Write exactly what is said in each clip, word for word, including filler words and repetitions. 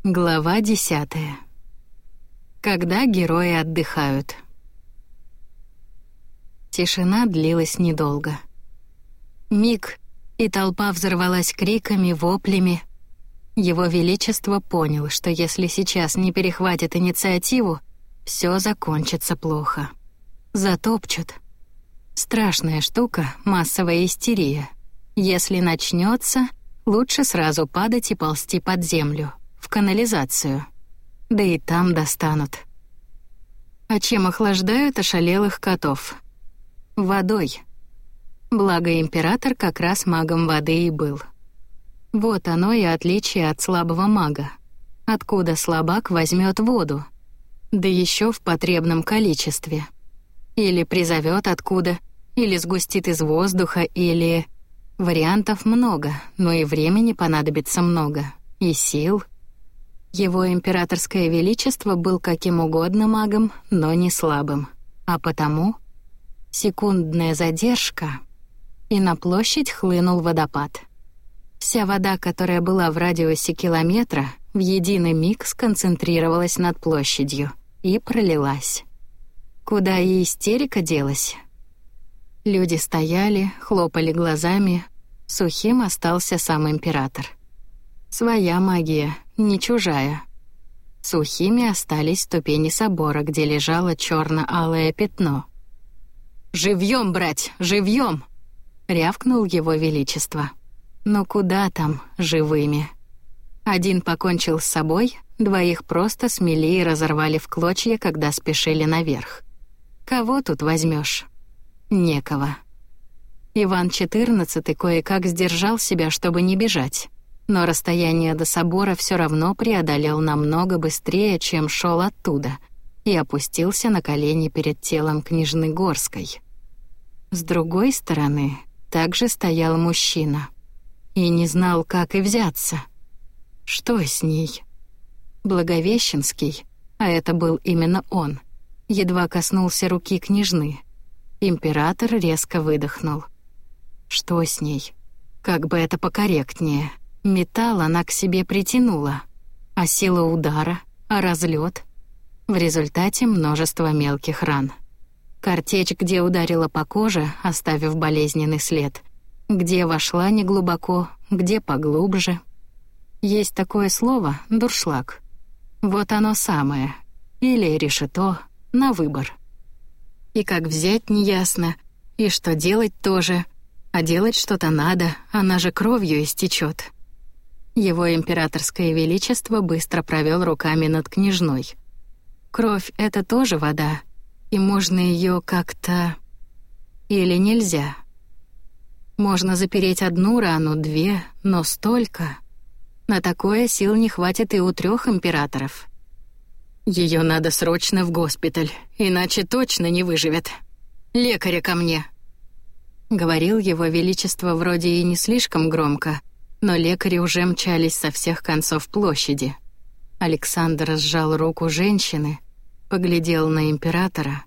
Глава десятая. Когда герои отдыхают. Тишина длилась недолго. Миг, и толпа взорвалась криками, воплями. Его Величество понял, что если сейчас не перехватит инициативу, все закончится плохо. Затопчут. Страшная штука — массовая истерия. Если начнется, лучше сразу падать и ползти под землю, в канализацию. Да и там достанут. А чем охлаждают ошалелых котов? Водой. Благо император как раз магом воды и был. Вот оно и отличие от слабого мага. Откуда слабак возьмет воду? Да еще в потребном количестве. Или призовет откуда, или сгустит из воздуха, или... Вариантов много, но и времени понадобится много. И сил. Его императорское величество был каким угодно магом, но не слабым. А потому... Секундная задержка, и на площадь хлынул водопад. Вся вода, которая была в радиусе километра, в единый миг сконцентрировалась над площадью и пролилась. Куда и истерика делась? Люди стояли, хлопали глазами, сухим остался сам император. Своя магия, не чужая. Сухими остались ступени собора, где лежало черно-алое пятно. «Живьем, брать, живьем!» — рявкнул его величество. Но куда там живыми? Один покончил с собой, двоих просто смели и разорвали в клочья, когда спешили наверх. Кого тут возьмешь? Некого. Иван четырнадцатый кое-как сдержал себя, чтобы не бежать, но расстояние до собора все равно преодолел намного быстрее, чем шел оттуда, и опустился на колени перед телом княжны Горской. С другой стороны также стоял мужчина и не знал, как и взяться. Что с ней? Благовещенский, а это был именно он, едва коснулся руки княжны. Император резко выдохнул. Что с ней? Как бы это покорректнее. Металл она к себе притянула. А сила удара, а разлет. В результате множество мелких ран. Картечь, где ударила по коже, оставив болезненный след. Где вошла неглубоко, где поглубже. Есть такое слово — дуршлаг. Вот оно самое. Или решето, на выбор. И как взять неясно, и что делать тоже. А делать что-то надо, она же кровью истечет. Его императорское величество быстро провел руками над княжной. Кровь — это тоже вода, и можно ее как-то... Или нельзя. Можно запереть одну рану, две, но столько... На такое сил не хватит и у трех императоров. Ее надо срочно в госпиталь, иначе точно не выживет. Лекаря ко мне. Говорил его величество вроде и не слишком громко, но лекари уже мчались со всех концов площади. Александр сжал руку женщины, поглядел на императора.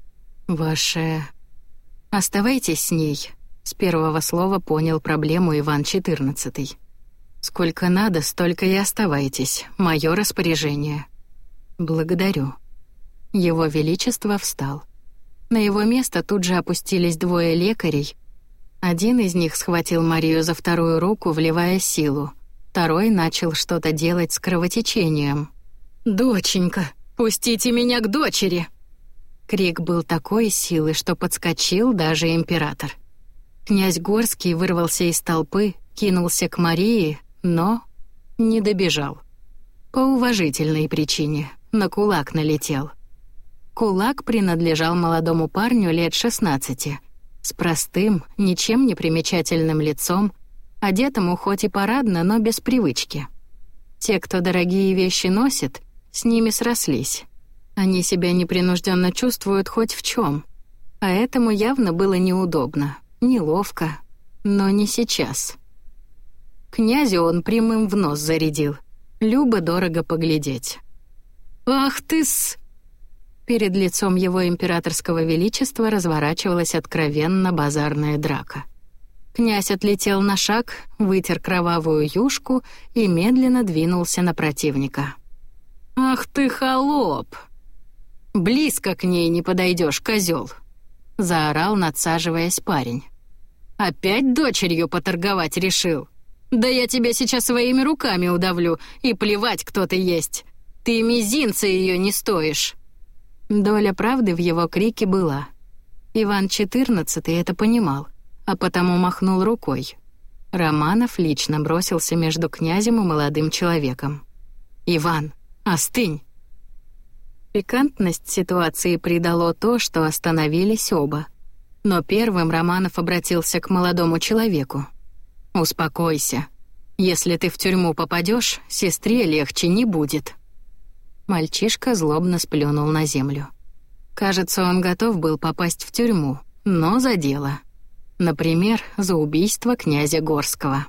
«Ваше... Оставайтесь с ней», — с первого слова понял проблему Иван четырнадцатый. «Сколько надо, столько и оставайтесь, мое распоряжение». «Благодарю». Его величество встал. На его место тут же опустились двое лекарей. Один из них схватил Марию за вторую руку, вливая силу. Второй начал что-то делать с кровотечением. «Доченька, пустите меня к дочери!» Крик был такой силы, что подскочил даже император. Князь Горский вырвался из толпы, кинулся к Марии, но не добежал. По уважительной причине, на кулак налетел. Кулак принадлежал молодому парню лет шестнадцати, с простым, ничем не примечательным лицом, одетому хоть и парадно, но без привычки. Те, кто дорогие вещи носит, с ними срослись. Они себя непринужденно чувствуют хоть в чем, а этому явно было неудобно, неловко, но не сейчас. Князю он прямым в нос зарядил. Любо-дорого поглядеть. «Ах ты-с!» Перед лицом его императорского величества разворачивалась откровенно базарная драка. Князь отлетел на шаг, вытер кровавую юшку и медленно двинулся на противника. «Ах ты, холоп! Близко к ней не подойдешь, козел!» — заорал, надсаживаясь парень. «Опять дочерью поторговать решил? Да я тебя сейчас своими руками удавлю, и плевать, кто ты есть. Ты мизинца ее не стоишь!» Доля правды в его крике была. Иван четырнадцатый это понимал, а потому махнул рукой. Романов лично бросился между князем и молодым человеком. «Иван, остынь!» Пикантность ситуации придало то, что остановились оба. Но первым Романов обратился к молодому человеку. «Успокойся. Если ты в тюрьму попадешь, сестре легче не будет». Мальчишка злобно сплюнул на землю. Кажется, он готов был попасть в тюрьму, но за дело. Например, за убийство князя Горского.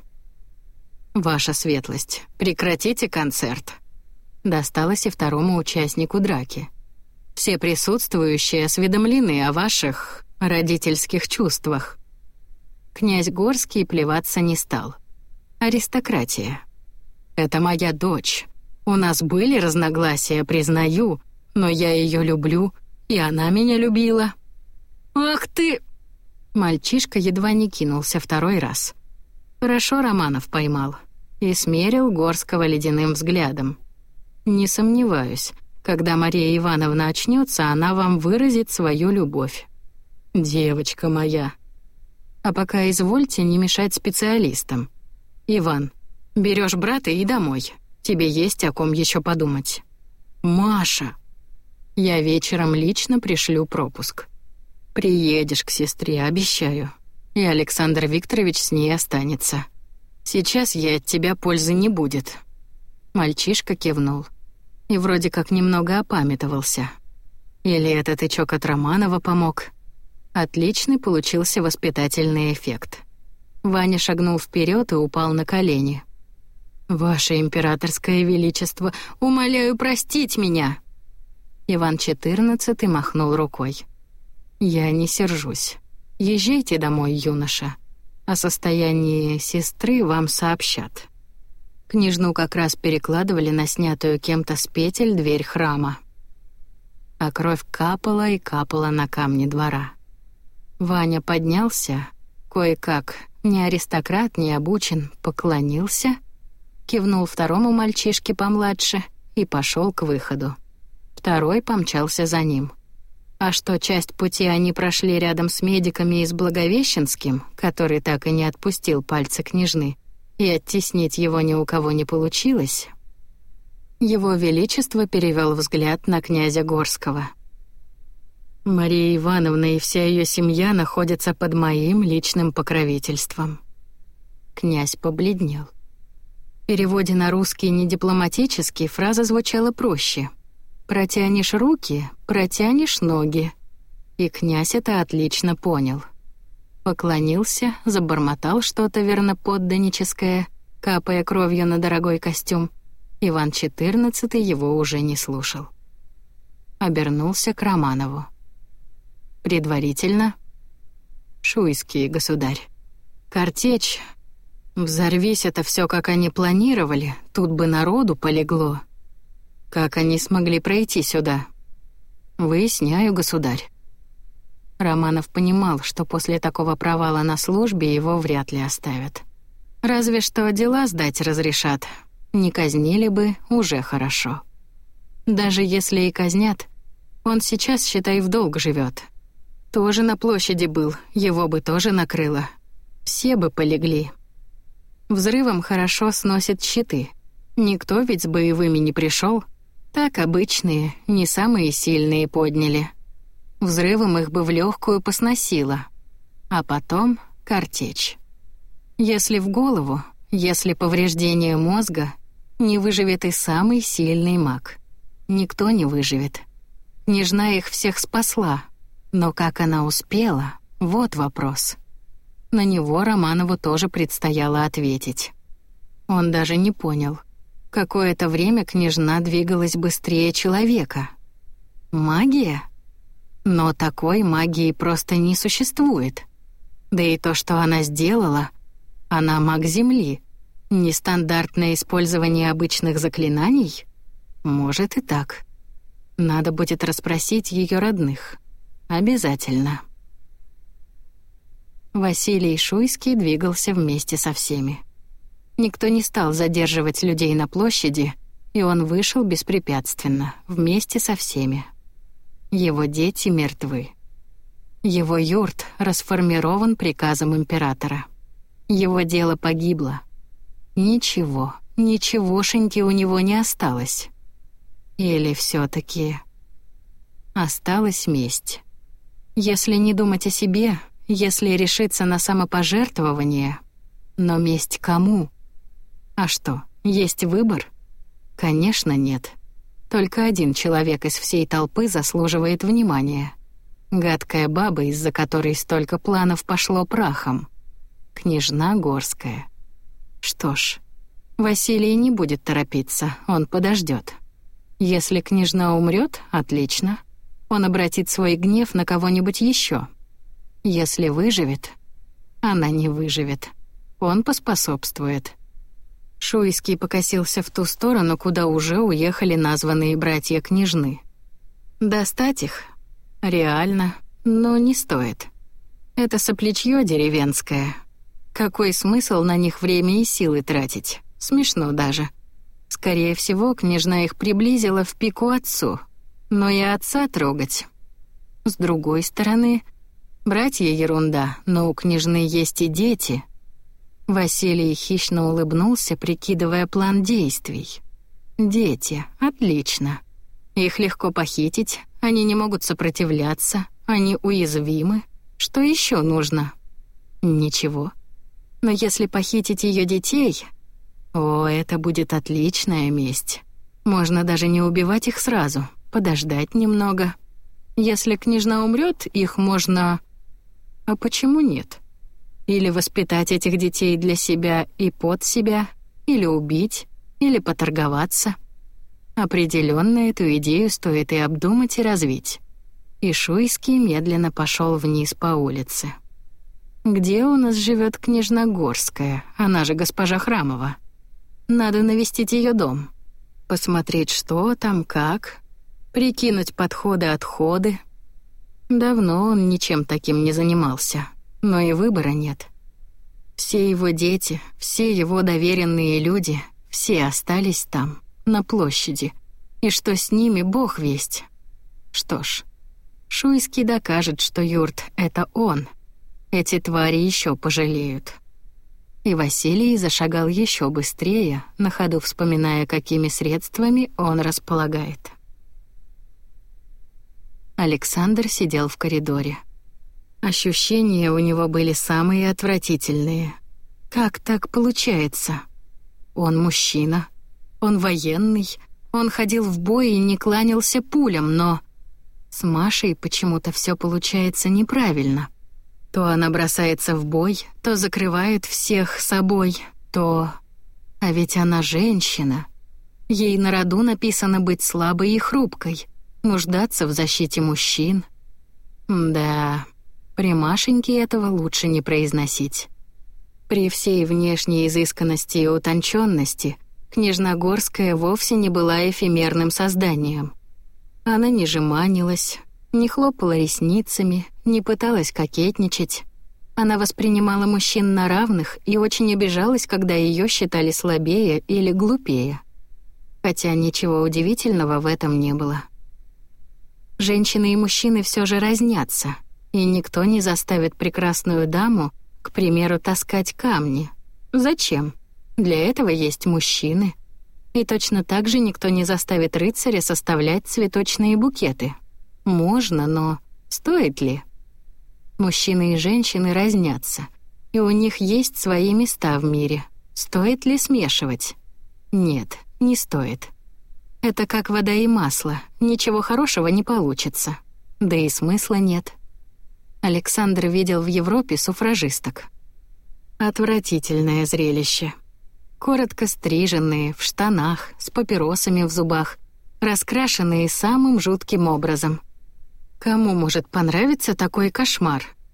«Ваша светлость, прекратите концерт». Досталось и второму участнику драки. «Все присутствующие осведомлены о ваших родительских чувствах». Князь Горский плеваться не стал. «Аристократия. Это моя дочь. У нас были разногласия, признаю, но я ее люблю, и она меня любила». «Ах ты!» Мальчишка едва не кинулся второй раз. Хорошо Романов поймал и смерил Горского ледяным взглядом. «Не сомневаюсь, когда Мария Ивановна очнется, она вам выразит свою любовь. Девочка моя. А пока извольте не мешать специалистам. Иван, берешь брата и домой. Тебе есть о ком еще подумать. Маша. Я вечером лично пришлю пропуск. Приедешь к сестре, обещаю. И Александр Викторович с ней останется. Сейчас ей от тебя пользы не будет». Мальчишка кивнул. И вроде как немного опамятовался. Или это тычок от Романова помог. Отличный получился воспитательный эффект. Ваня шагнул вперед и упал на колени. «Ваше императорское величество, умоляю простить меня!» Иван четырнадцатый махнул рукой. «Я не сержусь. Езжайте домой, юноша. О состоянии сестры вам сообщат». Княжну как раз перекладывали на снятую кем-то с петель дверь храма. А кровь капала и капала на камни двора. Ваня поднялся, кое-как, не аристократ, не обучен, поклонился, кивнул второму мальчишке помладше и пошел к выходу. Второй помчался за ним. А что часть пути они прошли рядом с медиками и с Благовещенским, который так и не отпустил пальцы княжны, и оттеснить его ни у кого не получилось, его величество перевел взгляд на князя Горского. «Мария Ивановна и вся ее семья находятся под моим личным покровительством». Князь побледнел. В переводе на русский недипломатический фраза звучала проще. «Протянешь руки, протянешь ноги». И князь это отлично понял. Поклонился, забормотал что-то верноподданническое, капая кровью на дорогой костюм. Иван четырнадцатый его уже не слушал. Обернулся к Романову. Предварительно. «Шуйский, государь. Картечь. Взорвись это все, как они планировали, тут бы народу полегло. Как они смогли пройти сюда? Выясняю, государь». Романов понимал, что после такого провала на службе его вряд ли оставят. Разве что дела сдать разрешат. Не казнили бы, уже хорошо. Даже если и казнят, он сейчас, считай, в долг живет. Тоже на площади был, его бы тоже накрыло. Все бы полегли. Взрывом хорошо сносят щиты. Никто ведь с боевыми не пришел. Так обычные, не самые сильные подняли. Взрывом их бы в легкую посносило. А потом картечь. Если в голову, если повреждение мозга, не выживет и самый сильный маг. Никто не выживет. Княжна их всех спасла. Но как она успела, вот вопрос. На него Романову тоже предстояло ответить. Он даже не понял. Какое-то время княжна двигалась быстрее человека. Магия? Но такой магии просто не существует. Да и то, что она сделала, она маг Земли. Нестандартное использование обычных заклинаний? Может и так. Надо будет расспросить ее родных. Обязательно. Василий Шуйский двигался вместе со всеми. Никто не стал задерживать людей на площади, и он вышел беспрепятственно, вместе со всеми. Его дети мертвы. Его юрт расформирован приказом императора. Его дело погибло. Ничего, ничегошеньки у него не осталось. Или все-таки осталась месть. Если не думать о себе, если решиться на самопожертвование, но месть кому? А что, есть выбор? Конечно, нет. Только один человек из всей толпы заслуживает внимания. Гадкая баба, из-за которой столько планов пошло прахом. Княжна Горская. Что ж, Василий не будет торопиться, он подождет. Если княжна умрет, отлично. Он обратит свой гнев на кого-нибудь еще. Если выживет, она не выживет. Он поспособствует. Шуйский покосился в ту сторону, куда уже уехали названные братья княжны. Достать их? Реально, но не стоит. Это соплячье деревенское. Какой смысл на них время и силы тратить? Смешно даже. Скорее всего, княжна их приблизила в пику отцу. Но и отца трогать. С другой стороны, братья ерунда, но у княжны есть и дети. Василий хищно улыбнулся, прикидывая план действий. Дети, отлично. Их легко похитить, они не могут сопротивляться, они уязвимы. Что еще нужно? Ничего. Но если похитить ее детей... О, это будет отличная месть. Можно даже не убивать их сразу, подождать немного. Если княжна умрет, их можно... А почему нет? Или воспитать этих детей для себя и под себя, или убить, или поторговаться. Определенно эту идею стоит и обдумать, и развить. И Шуйский медленно пошел вниз по улице. Где у нас живет княжна Горская, она же госпожа Храмова? Надо навестить ее дом, посмотреть, что там, как, прикинуть подходы-отходы. Давно он ничем таким не занимался, но и выбора нет. Все его дети, все его доверенные люди, все остались там, на площади. И что с ними, бог весть. Что ж, Шуйский докажет, что юрт — это он. Эти твари еще пожалеют. И Василий зашагал еще быстрее, на ходу вспоминая, какими средствами он располагает. Александр сидел в коридоре. Ощущения у него были самые отвратительные. Как так получается? Он мужчина, он военный, он ходил в бой и не кланялся пулям, но... С Машей почему-то все получается неправильно. То она бросается в бой, то закрывает всех собой, то... А ведь она женщина. Ей на роду написано быть слабой и хрупкой, нуждаться в защите мужчин. Да, при Машеньке этого лучше не произносить. При всей внешней изысканности и утонченности княжна Горская вовсе не была эфемерным созданием. Она не жеманилась, не хлопала ресницами, не пыталась кокетничать. Она воспринимала мужчин на равных и очень обижалась, когда ее считали слабее или глупее. Хотя ничего удивительного в этом не было. Женщины и мужчины все же разнятся, и никто не заставит прекрасную даму, к примеру, таскать камни. Зачем? Для этого есть мужчины. И точно так же никто не заставит рыцаря составлять цветочные букеты. Можно, но стоит ли? Мужчины и женщины разнятся, и у них есть свои места в мире. Стоит ли смешивать? Нет, не стоит. Это как вода и масло, ничего хорошего не получится. Да и смысла нет. Александр видел в Европе суфражисток. Отвратительное зрелище. Коротко стриженные, в штанах, с папиросами в зубах, раскрашенные самым жутким образом. Кому может понравиться такой кошмар?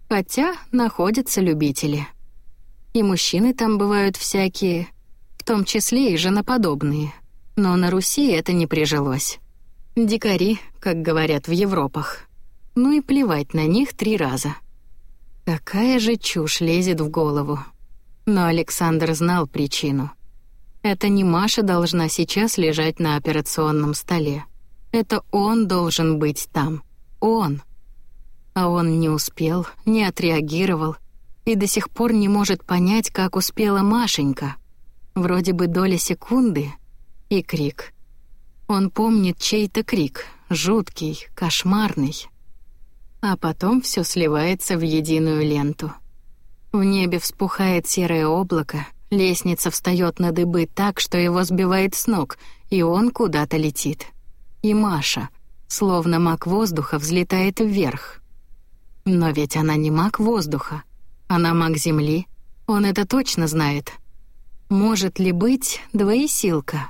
Хотя находятся любители. И мужчины там бывают всякие, в том числе и женоподобные. Но на Руси это не прижилось. Дикари, как говорят в Европах. Ну и плевать на них три раза. Какая же чушь лезет в голову. Но Александр знал причину. Это не Маша должна сейчас лежать на операционном столе. Это он должен быть там. Он. А он не успел, не отреагировал и до сих пор не может понять, как успела Машенька. Вроде бы доля секунды и крик. Он помнит чей-то крик, жуткий, кошмарный. А потом все сливается в единую ленту. В небе вспухает серое облако, лестница встает на дыбы так, что его сбивает с ног, и он куда-то летит. И Маша, словно маг воздуха, взлетает вверх. Но ведь она не маг воздуха, она маг земли, он это точно знает. Может ли быть двоесилка?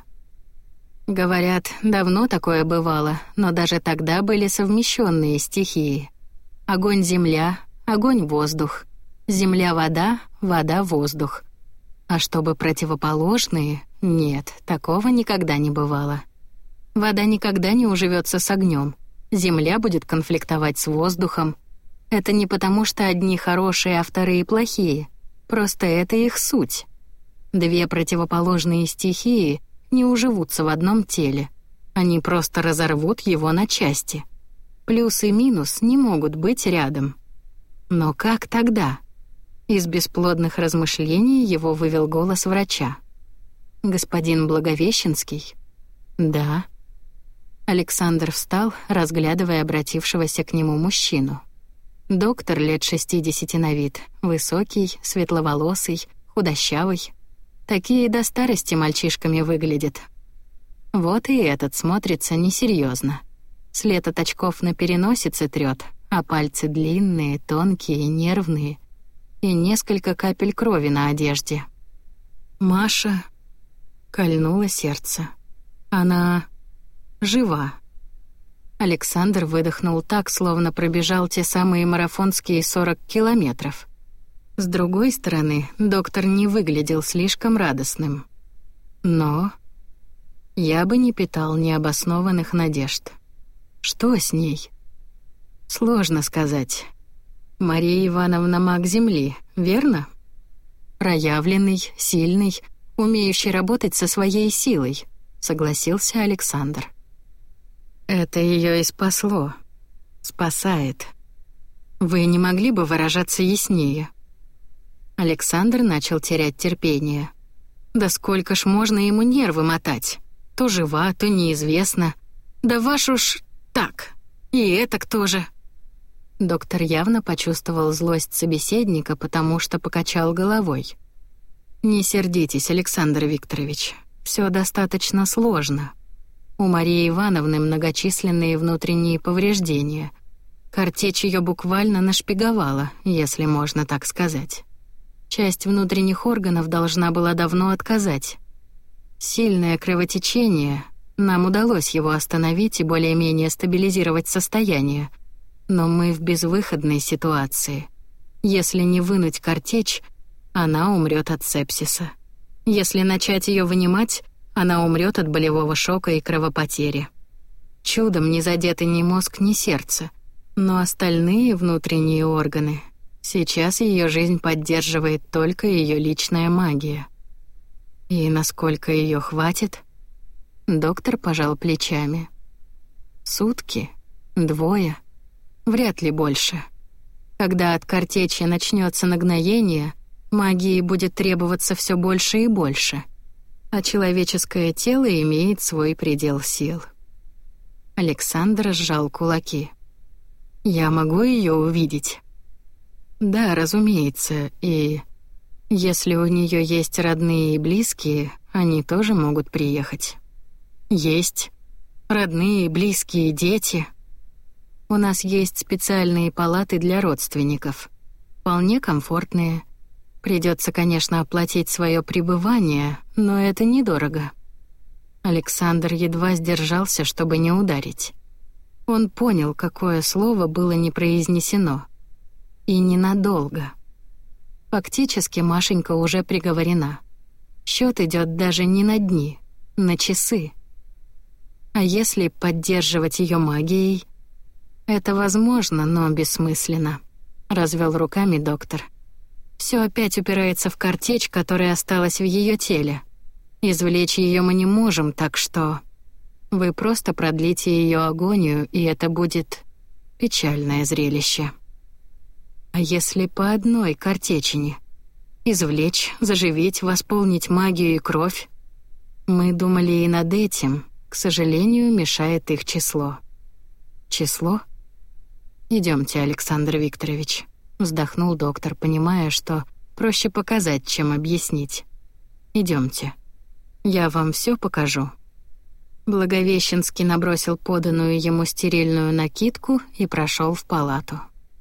Говорят, давно такое бывало, но даже тогда были совмещенные стихии. Огонь-земля, огонь-воздух, земля-вода, вода-воздух. А чтобы противоположные, нет, такого никогда не бывало. Вода никогда не уживется с огнем, земля будет конфликтовать с воздухом. Это не потому, что одни хорошие, а вторые плохие, просто это их суть. Две противоположные стихии не уживутся в одном теле, они просто разорвут его на части. Плюс и минус не могут быть рядом. Но как тогда? Из бесплодных размышлений его вывел голос врача. «Господин Благовещенский?» «Да». Александр встал, разглядывая обратившегося к нему мужчину. Доктор лет шестидесяти на вид, высокий, светловолосый, худощавый. Такие до старости мальчишками выглядят. Вот и этот смотрится несерьезно. След от очков на переносице трёт, а пальцы длинные, тонкие, нервные. И несколько капель крови на одежде. Маша кольнуло сердце. Она жива. Александр выдохнул так, словно пробежал те самые марафонские сорок километров. С другой стороны, доктор не выглядел слишком радостным. Но я бы не питал необоснованных надежд. Что с ней? Сложно сказать. Мария Ивановна маг Земли, верно? Проявленный, сильный, умеющий работать со своей силой, согласился Александр. Это ее и спасло. Спасает. Вы не могли бы выражаться яснее? Александр начал терять терпение. Да сколько ж можно ему нервы мотать? То жива, то неизвестно. Да ваш уж так. И это кто же? Доктор явно почувствовал злость собеседника, потому что покачал головой. Не сердитесь, Александр Викторович. Все достаточно сложно. У Марии Ивановны многочисленные внутренние повреждения. Картечь ее буквально нашпиговала, если можно так сказать. Часть внутренних органов должна была давно отказать. Сильное кровотечение, нам удалось его остановить и более-менее стабилизировать состояние. Но мы в безвыходной ситуации. Если не вынуть картечь, она умрет от сепсиса. Если начать ее вынимать, она умрет от болевого шока и кровопотери. Чудом не задеты ни мозг, ни сердце, но остальные внутренние органы. Сейчас ее жизнь поддерживает только ее личная магия. И насколько ее хватит? Доктор пожал плечами. Сутки? Двое? Вряд ли больше. Когда от картечи начнется нагноение, магии будет требоваться все больше и больше. А человеческое тело имеет свой предел сил. Александр сжал кулаки. «Я могу ее увидеть?» «Да, разумеется, и если у нее есть родные и близкие, они тоже могут приехать». «Есть. Родные, близкие, дети. У нас есть специальные палаты для родственников. Вполне комфортные. Придется, конечно, оплатить свое пребывание, но это недорого». Александр едва сдержался, чтобы не ударить. Он понял, какое слово было не произнесено. И ненадолго. Фактически Машенька уже приговорена. Счет идет даже не на дни, на часы. А если поддерживать ее магией? Это возможно, но бессмысленно, развел руками доктор. Все опять упирается в картечь, которая осталась в ее теле. Извлечь ее мы не можем, так что вы просто продлите ее агонию, и это будет печальное зрелище. А если по одной картечине? Извлечь, заживить, восполнить магию и кровь? Мы думали и над этим. К сожалению, мешает их число. Число? Идемте, Александр Викторович, вздохнул доктор, понимая, что проще показать, чем объяснить. Идемте. Я вам все покажу. Благовещенский набросил поданную ему стерильную накидку и прошел в палату.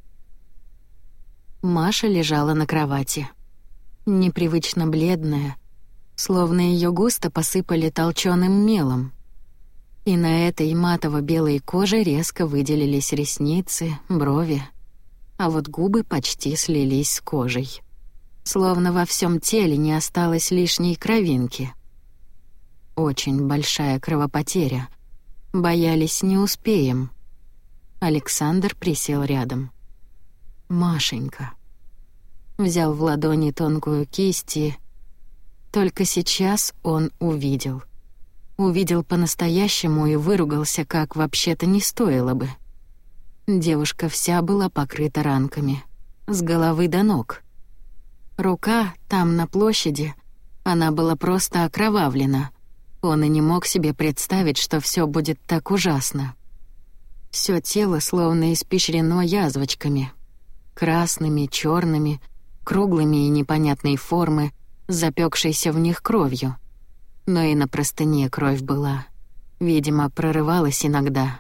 Маша лежала на кровати. Непривычно бледная, словно ее густо посыпали толченым мелом. И на этой матово-белой коже резко выделились ресницы, брови, а вот губы почти слились с кожей. Словно во всем теле не осталось лишней кровинки. Очень большая кровопотеря. Боялись, не успеем. Александр присел рядом. Машенька. Взял в ладони тонкую кисть и... Только сейчас он увидел. Увидел по-настоящему и выругался, как вообще-то не стоило бы. Девушка вся была покрыта ранками. С головы до ног. Рука там, на площади, она была просто окровавлена. Он и не мог себе представить, что все будет так ужасно. Все тело словно испещрено язвочками. Красными, черными, круглыми и непонятной формы, запекшейся в них кровью. Но и на простыне кровь была. Видимо, прорывалась иногда.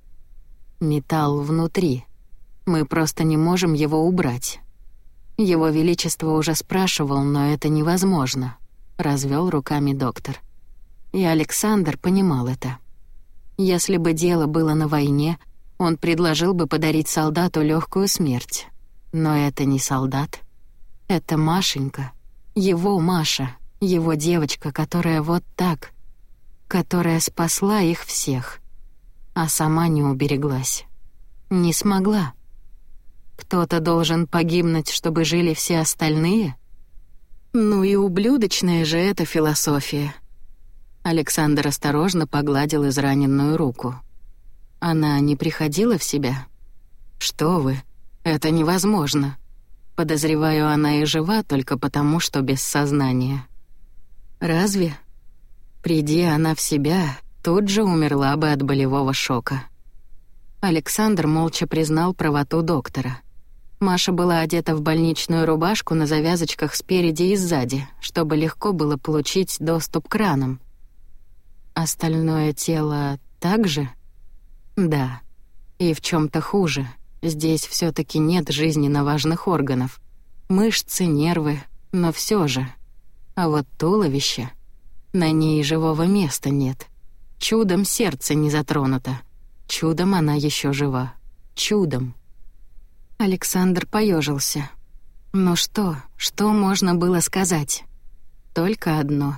Металл внутри. Мы просто не можем его убрать. Его Величество уже спрашивал, но это невозможно. Развел руками доктор. И Александр понимал это. Если бы дело было на войне, он предложил бы подарить солдату легкую смерть. Но это не солдат. Это Машенька. Его Маша. Его девочка, которая вот так. Которая спасла их всех. А сама не убереглась. Не смогла. Кто-то должен погибнуть, чтобы жили все остальные? Ну и ублюдочная же эта философия. Александр осторожно погладил израненную руку. Она не приходила в себя? Что вы? Это невозможно. Подозреваю, она и жива только потому, что без сознания. Разве? Приди она в себя, тут же умерла бы от болевого шока. Александр молча признал правоту доктора. Маша была одета в больничную рубашку на завязочках спереди и сзади, чтобы легко было получить доступ к ранам. Остальное тело также? Да. И в чем-то хуже. Здесь все-таки нет жизненно важных органов. Мышцы, нервы, но все же. А вот туловище... На ней живого места нет. Чудом сердце не затронуто. Чудом она еще жива. Чудом. Александр поежился. Ну что, что можно было сказать? Только одно.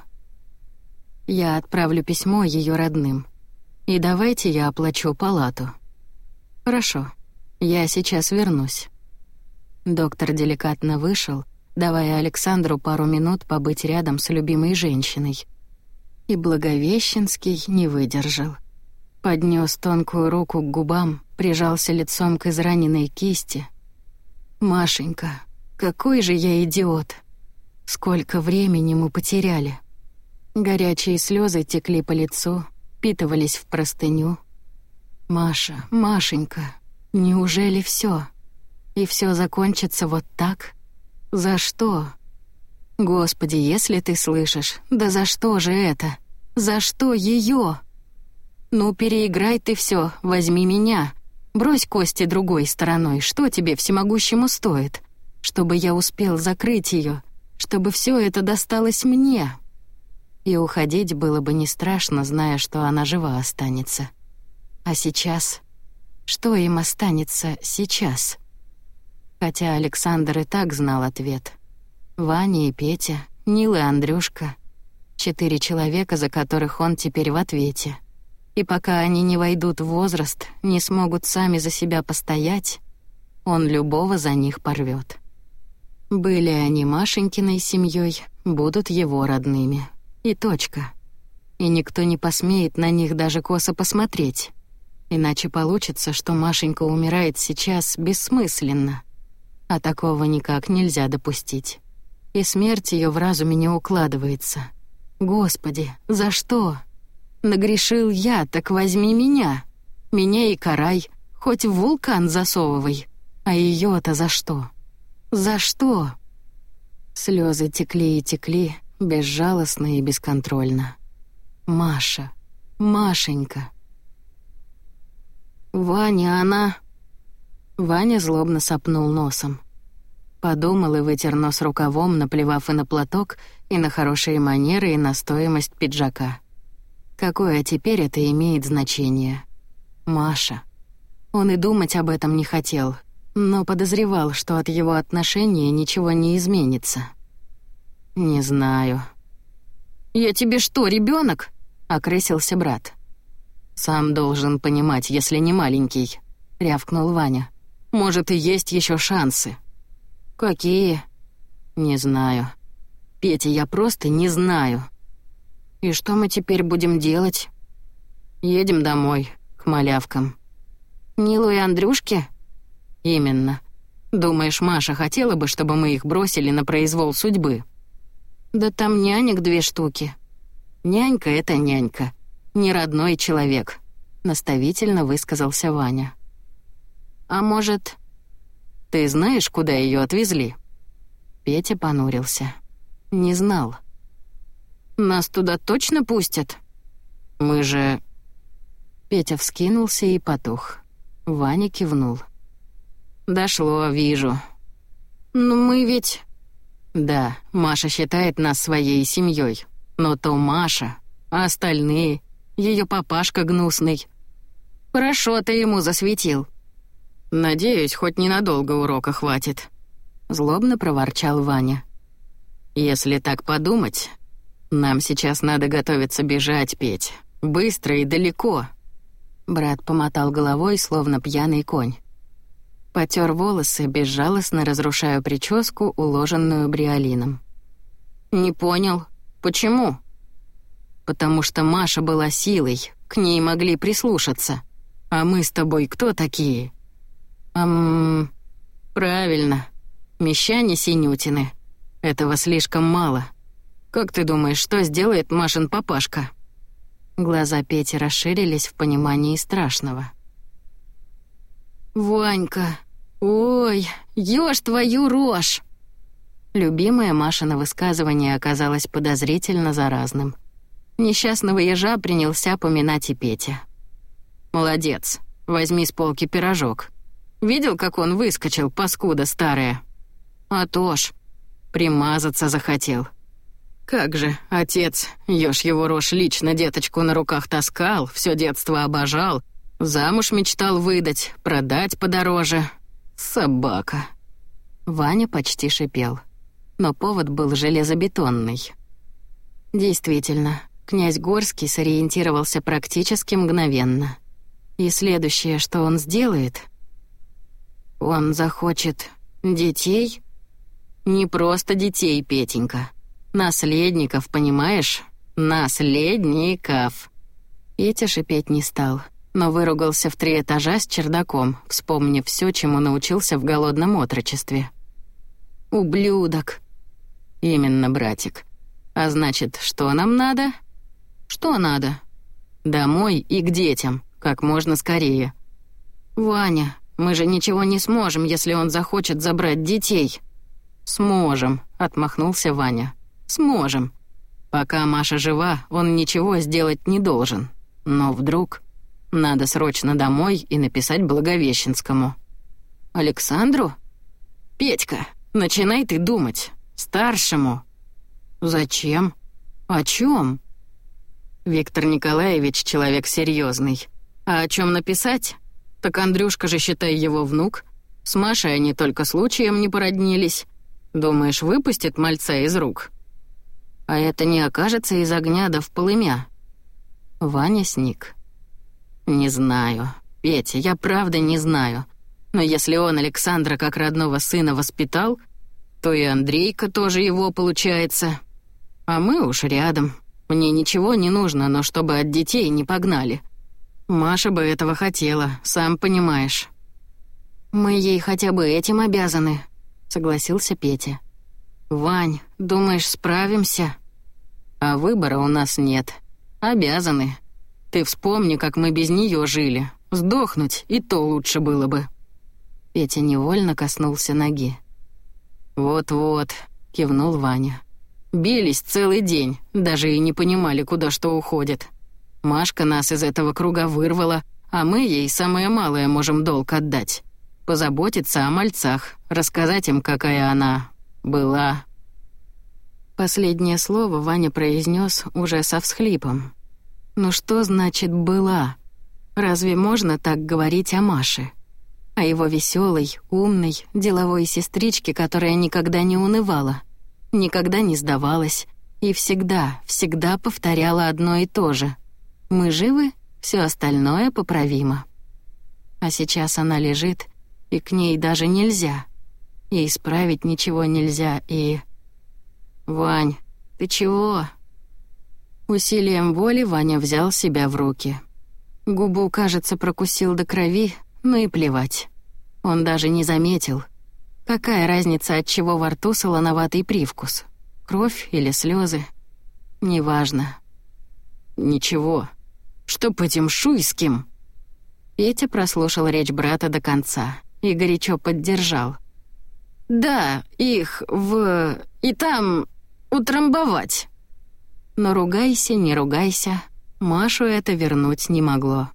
Я отправлю письмо ее родным. И давайте я оплачу палату. Хорошо. Я сейчас вернусь. Доктор деликатно вышел, давая Александру пару минут побыть рядом с любимой женщиной. И Благовещенский не выдержал. Поднес тонкую руку к губам, прижался лицом к израненной кисти. «Машенька, какой же я идиот! Сколько времени мы потеряли!» Горячие слезы текли по лицу, впитывались в простыню. «Маша, Машенька, неужели все? И все закончится вот так? За что?» «Господи, если ты слышишь, да за что же это? За что ее? Ну, переиграй ты все, возьми меня. Брось кости другой стороной, что тебе всемогущему стоит? Чтобы я успел закрыть ее, чтобы все это досталось мне». И уходить было бы не страшно, зная, что она жива останется. А сейчас? Что им останется сейчас? Хотя Александр и так знал ответ. Ваня и Петя, Нил и Андрюшка. Четыре человека, за которых он теперь в ответе. И пока они не войдут в возраст, не смогут сами за себя постоять, он любого за них порвет. Были они Машенькиной семьей, будут его родными. И точка. И никто не посмеет на них даже косо посмотреть. Иначе получится, что Машенька умирает сейчас бессмысленно. А такого никак нельзя допустить. И смерть ее в разуме не укладывается. Господи, за что? Нагрешил я, так возьми меня. Меня и карай, хоть в вулкан засовывай. А ее-то за что? За что? Слезы текли и текли, безжалостно и бесконтрольно. Маша, Машенька. Ваня, она... Ваня злобно сопнул носом. Подумал и вытер нос рукавом, наплевав и на платок, и на хорошие манеры, и на стоимость пиджака. Какое теперь это имеет значение? Маша. Он и думать об этом не хотел, но подозревал, что от его отношения ничего не изменится. «Не знаю». «Я тебе что, ребенок? Окрысился брат. «Сам должен понимать, если не маленький», — рявкнул Ваня. «Может, и есть еще шансы». «Какие?» «Не знаю. Петя, я просто не знаю». «И что мы теперь будем делать?» «Едем домой, к малявкам». «Нилу и Андрюшке?» «Именно. Думаешь, Маша хотела бы, чтобы мы их бросили на произвол судьбы?» «Да там нянек две штуки». «Нянька — это нянька, не родной человек», — наставительно высказался Ваня. «А может...» «Ты знаешь, куда ее отвезли?» Петя понурился. Не знал. «Нас туда точно пустят?» «Мы же...» Петя вскинулся и потух. Ваня кивнул. «Дошло, вижу». «Но мы ведь...» «Да, Маша считает нас своей семьей. Но то Маша, а остальные... Ее папашка гнусный. Хорошо ты ему засветил». «Надеюсь, хоть ненадолго урока хватит», — злобно проворчал Ваня. «Если так подумать, нам сейчас надо готовиться бежать, Петь. Быстро и далеко». Брат помотал головой, словно пьяный конь. Потер волосы, безжалостно разрушая прическу, уложенную бриолином. «Не понял. Почему?» «Потому что Маша была силой, к ней могли прислушаться. А мы с тобой кто такие?» «Ам... правильно. Мещане Синютины. Этого слишком мало. Как ты думаешь, что сделает Машин папашка?» Глаза Пети расширились в понимании страшного. «Ванька, ой, ешь твою рожь!» Любимое Машино высказывание оказалось подозрительно заразным. Несчастного ежа принялся поминать и Петя. «Молодец, возьми с полки пирожок. Видел, как он выскочил, паскуда старая?» «А то ж, примазаться захотел. Как же, отец, ешь его рожь, лично деточку на руках таскал, все детство обожал, замуж мечтал выдать, продать подороже. Собака». Ваня почти шипел, но повод был железобетонный. Действительно, князь Горский сориентировался практически мгновенно. И следующее, что он сделает... Он захочет детей? Не просто детей, Петенька. Наследников, понимаешь? Наследников. Петя шипеть не стал, но выругался в три этажа с чердаком, вспомнив все, чему научился в голодном отрочестве. «Ублюдок!» «Именно, братик. А значит, что нам надо?» «Что надо?» «Домой и к детям, как можно скорее». «Ваня, мы же ничего не сможем, если он захочет забрать детей». «Сможем», — отмахнулся Ваня. «Сможем. Пока Маша жива, он ничего сделать не должен. Но вдруг надо срочно домой и написать Благовещенскому». «Александру?» «Петька, начинай ты думать. Старшему». «Зачем? О чем?» «Виктор Николаевич человек серьезный. А о чем написать? Так Андрюшка же, считай, его внук. С Машей они только случаем не породнились. Думаешь, выпустит мальца из рук? А это не окажется из огня да в полымя». Ваня сник. «Не знаю. Петя, я правда не знаю. Но если он Александра как родного сына воспитал, то и Андрейка тоже его получается. А мы уж рядом. Мне ничего не нужно, но чтобы от детей не погнали. Маша бы этого хотела, сам понимаешь». «Мы ей хотя бы этим обязаны», — согласился Петя. «Вань, думаешь, справимся? А выбора у нас нет. Обязаны. Ты вспомни, как мы без нее жили. Сдохнуть и то лучше было бы». Петя невольно коснулся ноги. «Вот-вот», — кивнул Ваня. «Бились целый день, даже и не понимали, куда что уходит. Машка нас из этого круга вырвала, а мы ей самое малое можем долг отдать. Позаботиться о мальцах, рассказать им, какая она была». Последнее слово Ваня произнес уже со всхлипом. «Ну что значит «была»? Разве можно так говорить о Маше? О его веселой, умной, деловой сестричке, которая никогда не унывала, никогда не сдавалась и всегда, всегда повторяла одно и то же. Мы живы, все остальное поправимо. А сейчас она лежит, и к ней даже нельзя. И исправить ничего нельзя, и... «Вань, ты чего?» Усилием воли Ваня взял себя в руки. Губу, кажется, прокусил до крови, но и плевать. Он даже не заметил. Какая разница, от чего во рту солоноватый привкус? Кровь или слезы? Неважно. «Ничего. Чтоб этим шуйским!» Петя прослушал речь брата до конца и горячо поддержал. «Да, их в... и там... утрамбовать». Но ругайся, не ругайся, Машу это вернуть не могло.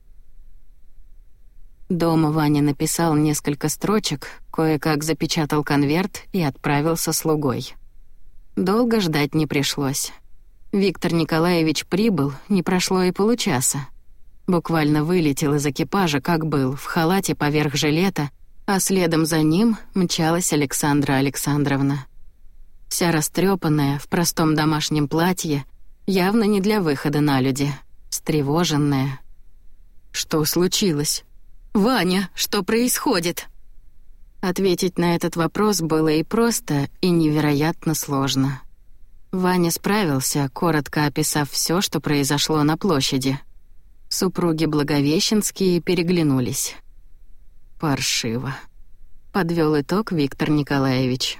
Дома Ваня написал несколько строчек, кое-как запечатал конверт и отправился слугой. Долго ждать не пришлось. Виктор Николаевич прибыл, не прошло и получаса. Буквально вылетел из экипажа, как был, в халате поверх жилета, а следом за ним мчалась Александра Александровна. Вся растрепанная, в простом домашнем платье, явно не для выхода на люди, встревоженная. «Что случилось? Ваня, что происходит?» Ответить на этот вопрос было и просто, и невероятно сложно. Ваня справился, коротко описав все, что произошло на площади. Супруги Благовещенские переглянулись. «Паршиво», — подвел итог Виктор Николаевич.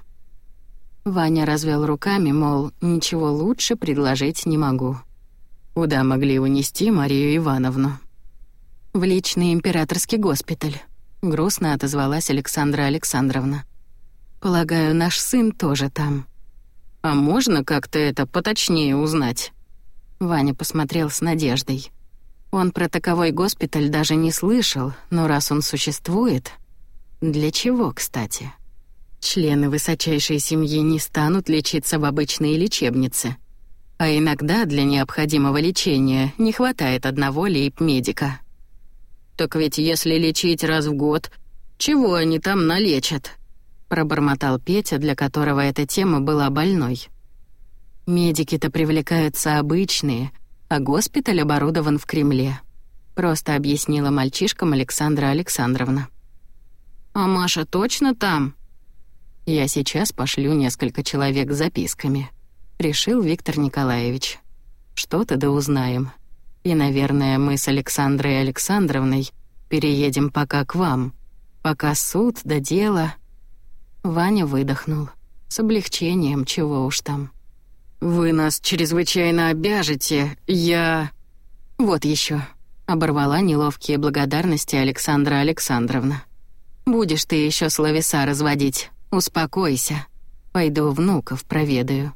Ваня развел руками, мол, ничего лучше предложить не могу. «Куда могли унести Марию Ивановну?» «В личный императорский госпиталь», — грустно отозвалась Александра Александровна. «Полагаю, наш сын тоже там». «А можно как-то это поточнее узнать?» Ваня посмотрел с надеждой. Он про таковой госпиталь даже не слышал, но раз он существует... Для чего, кстати? Члены высочайшей семьи не станут лечиться в обычной лечебнице. А иногда для необходимого лечения не хватает одного лейб-медика. «Так ведь если лечить раз в год, чего они там налечат?» Пробормотал Петя, для которого эта тема была больной. «Медики-то привлекаются обычные, а госпиталь оборудован в Кремле», просто объяснила мальчишкам Александра Александровна. «А Маша точно там?» «Я сейчас пошлю несколько человек с записками», — решил Виктор Николаевич. «Что-то да узнаем. И, наверное, мы с Александрой Александровной переедем пока к вам. Пока суд да дело...» Ваня выдохнул. С облегчением, чего уж там. «Вы нас чрезвычайно обяжете, я...» «Вот еще», — оборвала неловкие благодарности Александра Александровна. «Будешь ты еще словеса разводить. Успокойся. Пойду внуков проведаю».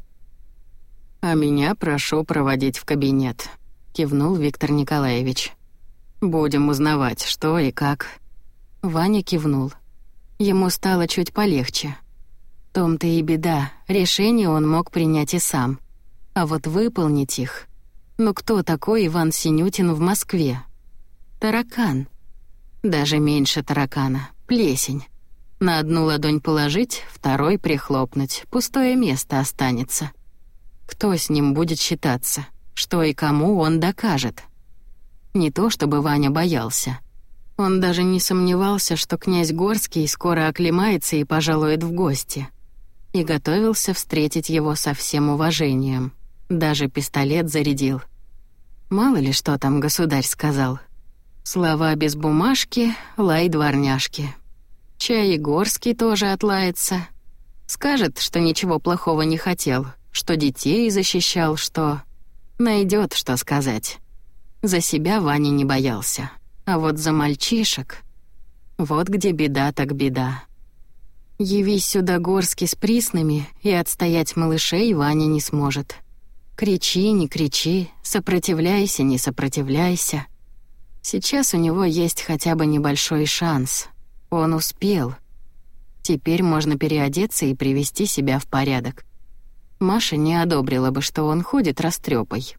«А меня прошу проводить в кабинет», — кивнул Виктор Николаевич. «Будем узнавать, что и как». Ваня кивнул. Ему стало чуть полегче. В том-то и беда, решение он мог принять и сам. А вот выполнить их... Ну кто такой Иван Синютин в Москве? Таракан. Даже меньше таракана, плесень. На одну ладонь положить, второй прихлопнуть, пустое место останется. Кто с ним будет считаться? Что и кому он докажет? Не то чтобы Ваня боялся. Он даже не сомневался, что князь Горский скоро оклемается и пожалует в гости. И готовился встретить его со всем уважением. Даже пистолет зарядил. Мало ли что там государь сказал. Слова без бумажки, лай дворняжки. Чай и Горский тоже отлается. Скажет, что ничего плохого не хотел, что детей защищал, что... Найдет, что сказать. За себя Ваня не боялся. А вот за мальчишек... Вот где беда так беда. Явись сюда Горский с приснами, и отстоять малышей Ваня не сможет. Кричи, не кричи, сопротивляйся, не сопротивляйся. Сейчас у него есть хотя бы небольшой шанс. Он успел. Теперь можно переодеться и привести себя в порядок. Маша не одобрила бы, что он ходит растрёпой.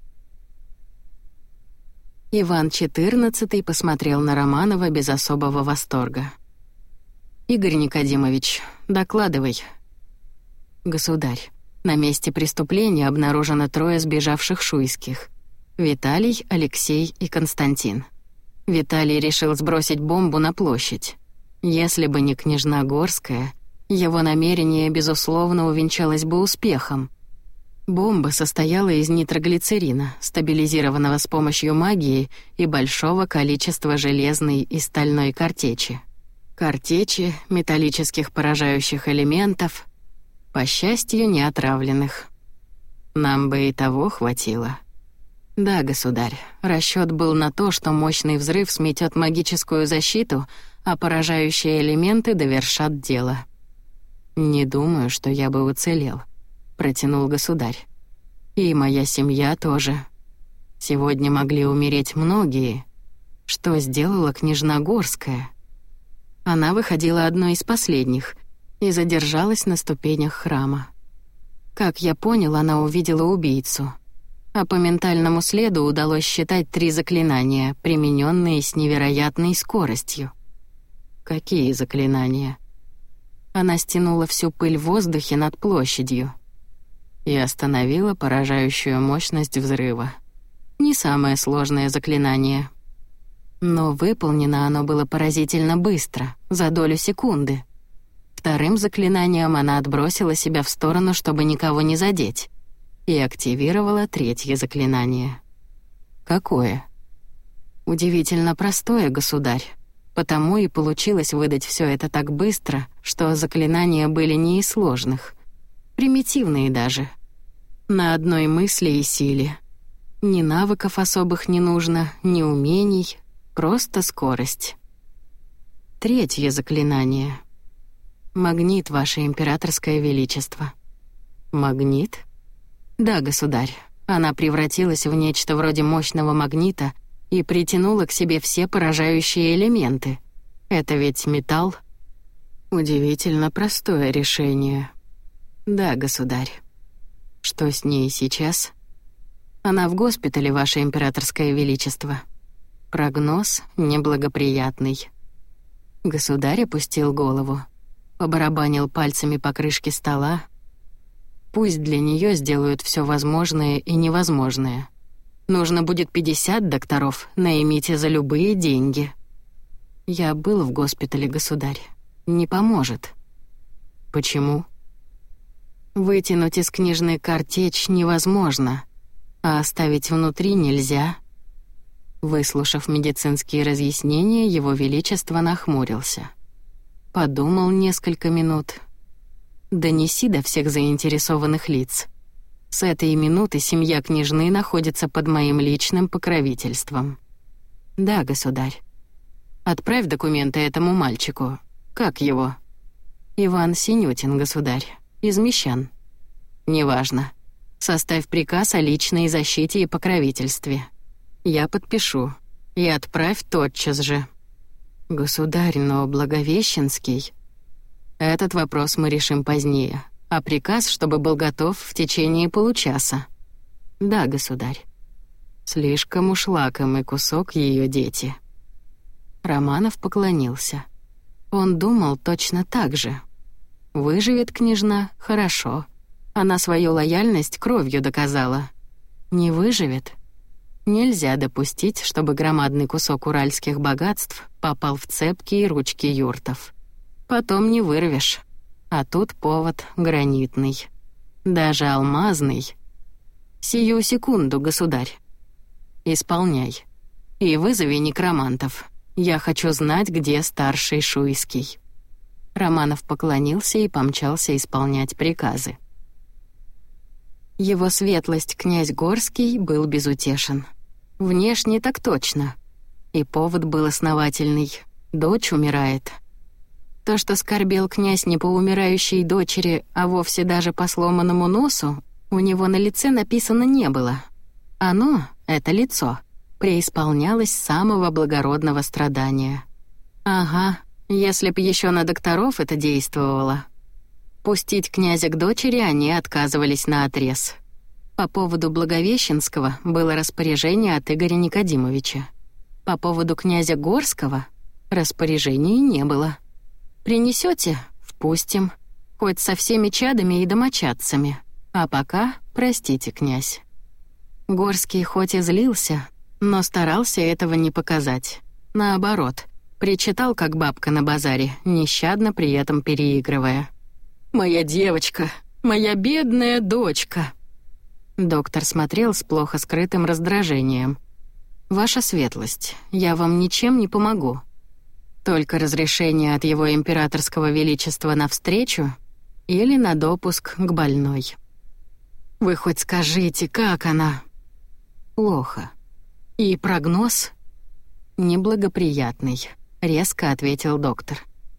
Иван четырнадцатый посмотрел на Романова без особого восторга. «Игорь Никодимович, докладывай». «Государь, на месте преступления обнаружено трое сбежавших шуйских. Виталий, Алексей и Константин. Виталий решил сбросить бомбу на площадь. Если бы не княжна Горская, его намерение, безусловно, увенчалось бы успехом. Бомба состояла из нитроглицерина, стабилизированного с помощью магии и большого количества железной и стальной картечи. Картечи, металлических поражающих элементов, по счастью, не отравленных. Нам бы и того хватило. Да, государь, расчёт был на то, что мощный взрыв сметёт магическую защиту, а поражающие элементы довершат дело. «Не думаю, что я бы уцелел», — протянул государь. «И моя семья тоже. Сегодня могли умереть многие. Что сделала княжна Горская?» Она выходила одной из последних и задержалась на ступенях храма. Как я понял, она увидела убийцу. А по ментальному следу удалось считать три заклинания, примененные с невероятной скоростью. «Какие заклинания?» Она стянула всю пыль в воздухе над площадью и остановила поражающую мощность взрыва. Не самое сложное заклинание. Но выполнено оно было поразительно быстро, за долю секунды. Вторым заклинанием она отбросила себя в сторону, чтобы никого не задеть, и активировала третье заклинание. Какое? Удивительно простое, государь. Потому и получилось выдать все это так быстро, что заклинания были не из сложных. Примитивные даже. На одной мысли и силе. Ни навыков особых не нужно, ни умений, просто скорость. Третье заклинание. Магнит, ваше императорское величество. Магнит? Да, государь. Она превратилась в нечто вроде мощного магнита и притянула к себе все поражающие элементы. Это ведь металл. Удивительно простое решение. Да, государь. Что с ней сейчас? Она в госпитале, ваше императорское величество. Прогноз неблагоприятный. Государь опустил голову, побарабанил пальцами по крышке стола. Пусть для нее сделают все возможное и невозможное. Нужно будет пятьдесят докторов, наймите за любые деньги. Я был в госпитале, государь. Не поможет. Почему? Вытянуть из княжны картечь невозможно, а оставить внутри нельзя. Выслушав медицинские разъяснения, его величество нахмурился. Подумал несколько минут. Донеси до всех заинтересованных лиц. С этой минуты семья княжны находится под моим личным покровительством. Да, государь. Отправь документы этому мальчику. Как его? Иван Синютин, государь. Из Мещан. Неважно. Составь приказ о личной защите и покровительстве. Я подпишу. И отправь тотчас же. Государь, но Благовещенский... Этот вопрос мы решим позднее. А приказ, чтобы был готов в течение получаса. Да, государь. Слишком уж лакомый кусок ее дети. Романов поклонился. Он думал точно так же. Выживет княжна — хорошо. Она свою лояльность кровью доказала. Не выживет — нельзя допустить, чтобы громадный кусок уральских богатств попал в цепкие ручки юртов. Потом не вырвешь. А тут повод гранитный. Даже алмазный. Сию секунду, государь. Исполняй. И вызови некромантов. Я хочу знать, где старший Шуйский». Романов поклонился и помчался исполнять приказы. Его светлость князь Горский был безутешен. Внешне так точно. И повод был основательный. Дочь умирает. То, что скорбел князь не по умирающей дочери, а вовсе даже по сломанному носу, у него на лице написано не было. Оно, это лицо, преисполнялось самого благородного страдания. Ага, если б еще на докторов это действовало. Пустить князя к дочери они отказывались наотрез. По поводу Благовещенского было распоряжение от Игоря Никодимовича. По поводу князя Горского распоряжений не было. Принесете — впустим, хоть со всеми чадами и домочадцами. А пока простите, князь. Горский хоть и злился, но старался этого не показать. Наоборот, причитал, как бабка на базаре, нещадно при этом переигрывая. «Моя девочка, моя бедная дочка!» Доктор смотрел с плохо скрытым раздражением. «Ваша светлость, я вам ничем не помогу. Только разрешение от его императорского величества на встречу или на допуск к больной. Вы хоть скажите, как она?» «Плохо. И прогноз?» «Неблагоприятный», — резко ответил доктор.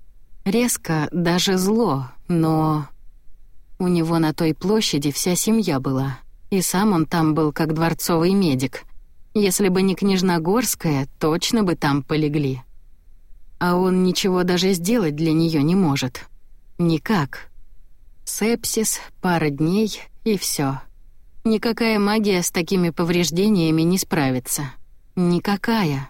Резко, даже зло, но... У него на той площади вся семья была, и сам он там был как дворцовый медик. Если бы не княжна Горская, точно бы там полегли. А он ничего даже сделать для нее не может. Никак. Сепсис, пара дней и все. Никакая магия с такими повреждениями не справится. Никакая.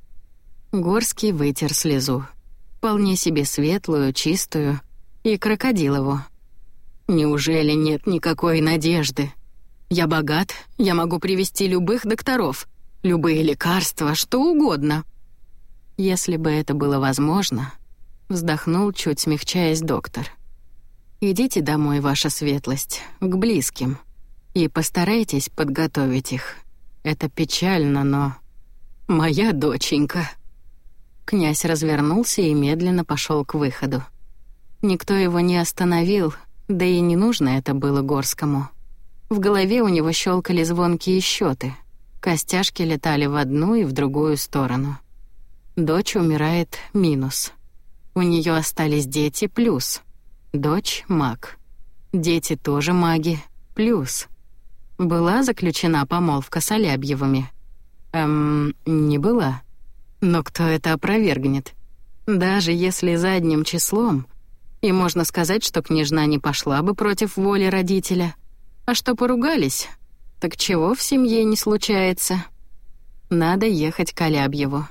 Горский вытер слезу. Вполне себе светлую, чистую, и крокодилову. «Неужели нет никакой надежды? Я богат, я могу привести любых докторов, любые лекарства, что угодно». «Если бы это было возможно», — вздохнул, чуть смягчаясь доктор. «Идите домой, ваша светлость, к близким, и постарайтесь подготовить их. Это печально, но... Моя доченька...» Князь развернулся и медленно пошел к выходу. Никто его не остановил, да и не нужно это было Горскому. В голове у него щелкали звонкие счеты. Костяшки летали в одну и в другую сторону. Дочь умирает — минус. У нее остались дети — плюс. Дочь — маг. Дети тоже маги — плюс. Была заключена помолвка с Алябьевыми? Эм, не была. Но кто это опровергнет? Даже если задним числом, и можно сказать, что княжна не пошла бы против воли родителя. А что поругались? Так чего в семье не случается? Надо ехать к Алябьеву.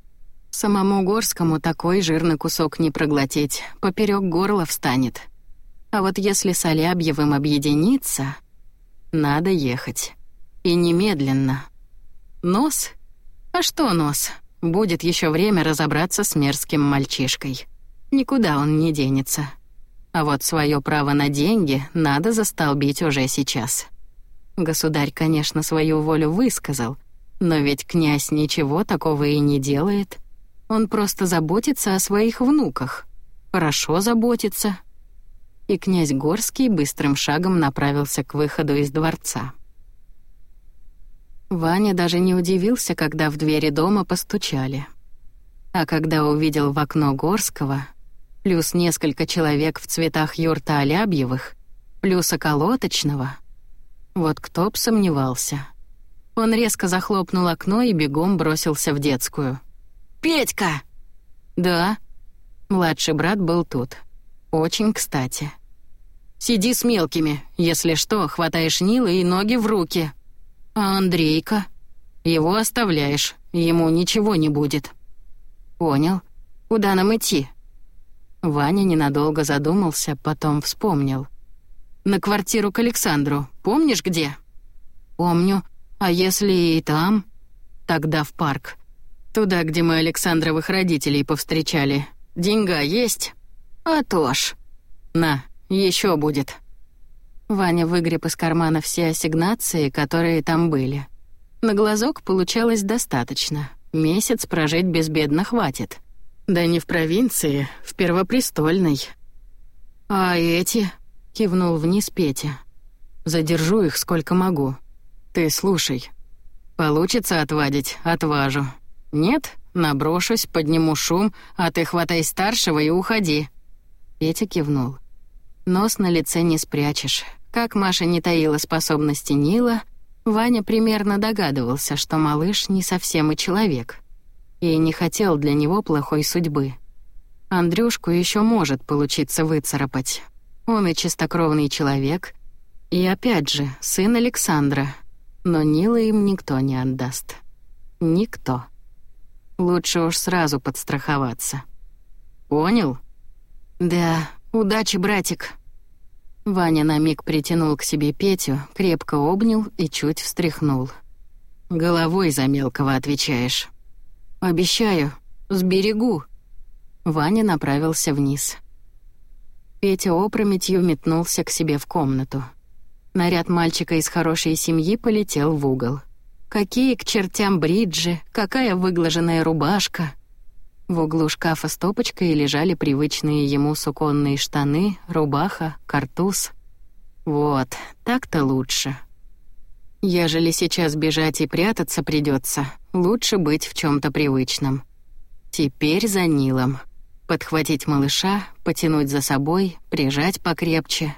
Самому Горскому такой жирный кусок не проглотить, поперек горла встанет. А вот если с Алябьевым объединиться, надо ехать. И немедленно. Нос? А что нос? Будет еще время разобраться с мерзким мальчишкой. Никуда он не денется. А вот свое право на деньги надо застолбить уже сейчас. Государь, конечно, свою волю высказал, но ведь князь ничего такого и не делает. Он просто заботится о своих внуках. Хорошо заботится. И князь Горский быстрым шагом направился к выходу из дворца. Ваня даже не удивился, когда в двери дома постучали. А когда увидел в окно Горского, плюс несколько человек в цветах юрта Алябьевых, плюс околоточного, вот кто б сомневался. Он резко захлопнул окно и бегом бросился в детскую. «Петька!» «Да». Младший брат был тут. Очень кстати. «Сиди с мелкими. Если что, хватаешь Нила и ноги в руки». «А Андрейка?» «Его оставляешь. Ему ничего не будет». «Понял. Куда нам идти?» Ваня ненадолго задумался, потом вспомнил. «На квартиру к Александру. Помнишь, где?» «Помню. А если и там?» «Тогда в парк. Туда, где мы Александровых родителей повстречали. Деньга есть?» «А то ж. На, еще будет». Ваня выгреб из кармана все ассигнации, которые там были. На глазок получалось достаточно. Месяц прожить безбедно хватит. Да не в провинции, в Первопрестольной. «А эти?» — кивнул вниз Петя. «Задержу их сколько могу. Ты слушай. Получится отвадить — отважу. Нет? Наброшусь, подниму шум, а ты хватай старшего и уходи». Петя кивнул. Нос на лице не спрячешь. Как Маша не таила способности Нила, Ваня примерно догадывался, что малыш не совсем и человек. И не хотел для него плохой судьбы. Андрюшку еще может получиться выцарапать. Он и чистокровный человек, и опять же, сын Александра. Но Нила им никто не отдаст. Никто. Лучше уж сразу подстраховаться. Понял? Да, удачи, братик. Ваня на миг притянул к себе Петю, крепко обнял и чуть встряхнул. «Головой за мелкого отвечаешь». «Обещаю, сберегу». Ваня направился вниз. Петя опрометью метнулся к себе в комнату. Наряд мальчика из хорошей семьи полетел в угол. Какие к чертям бриджи, какая выглаженная рубашка. В углу шкафа стопочкой лежали привычные ему суконные штаны, рубаха, картуз. Вот, так-то лучше. Ежели сейчас бежать и прятаться придется, лучше быть в чем-то привычном. Теперь за Нилом. Подхватить малыша, потянуть за собой, прижать покрепче.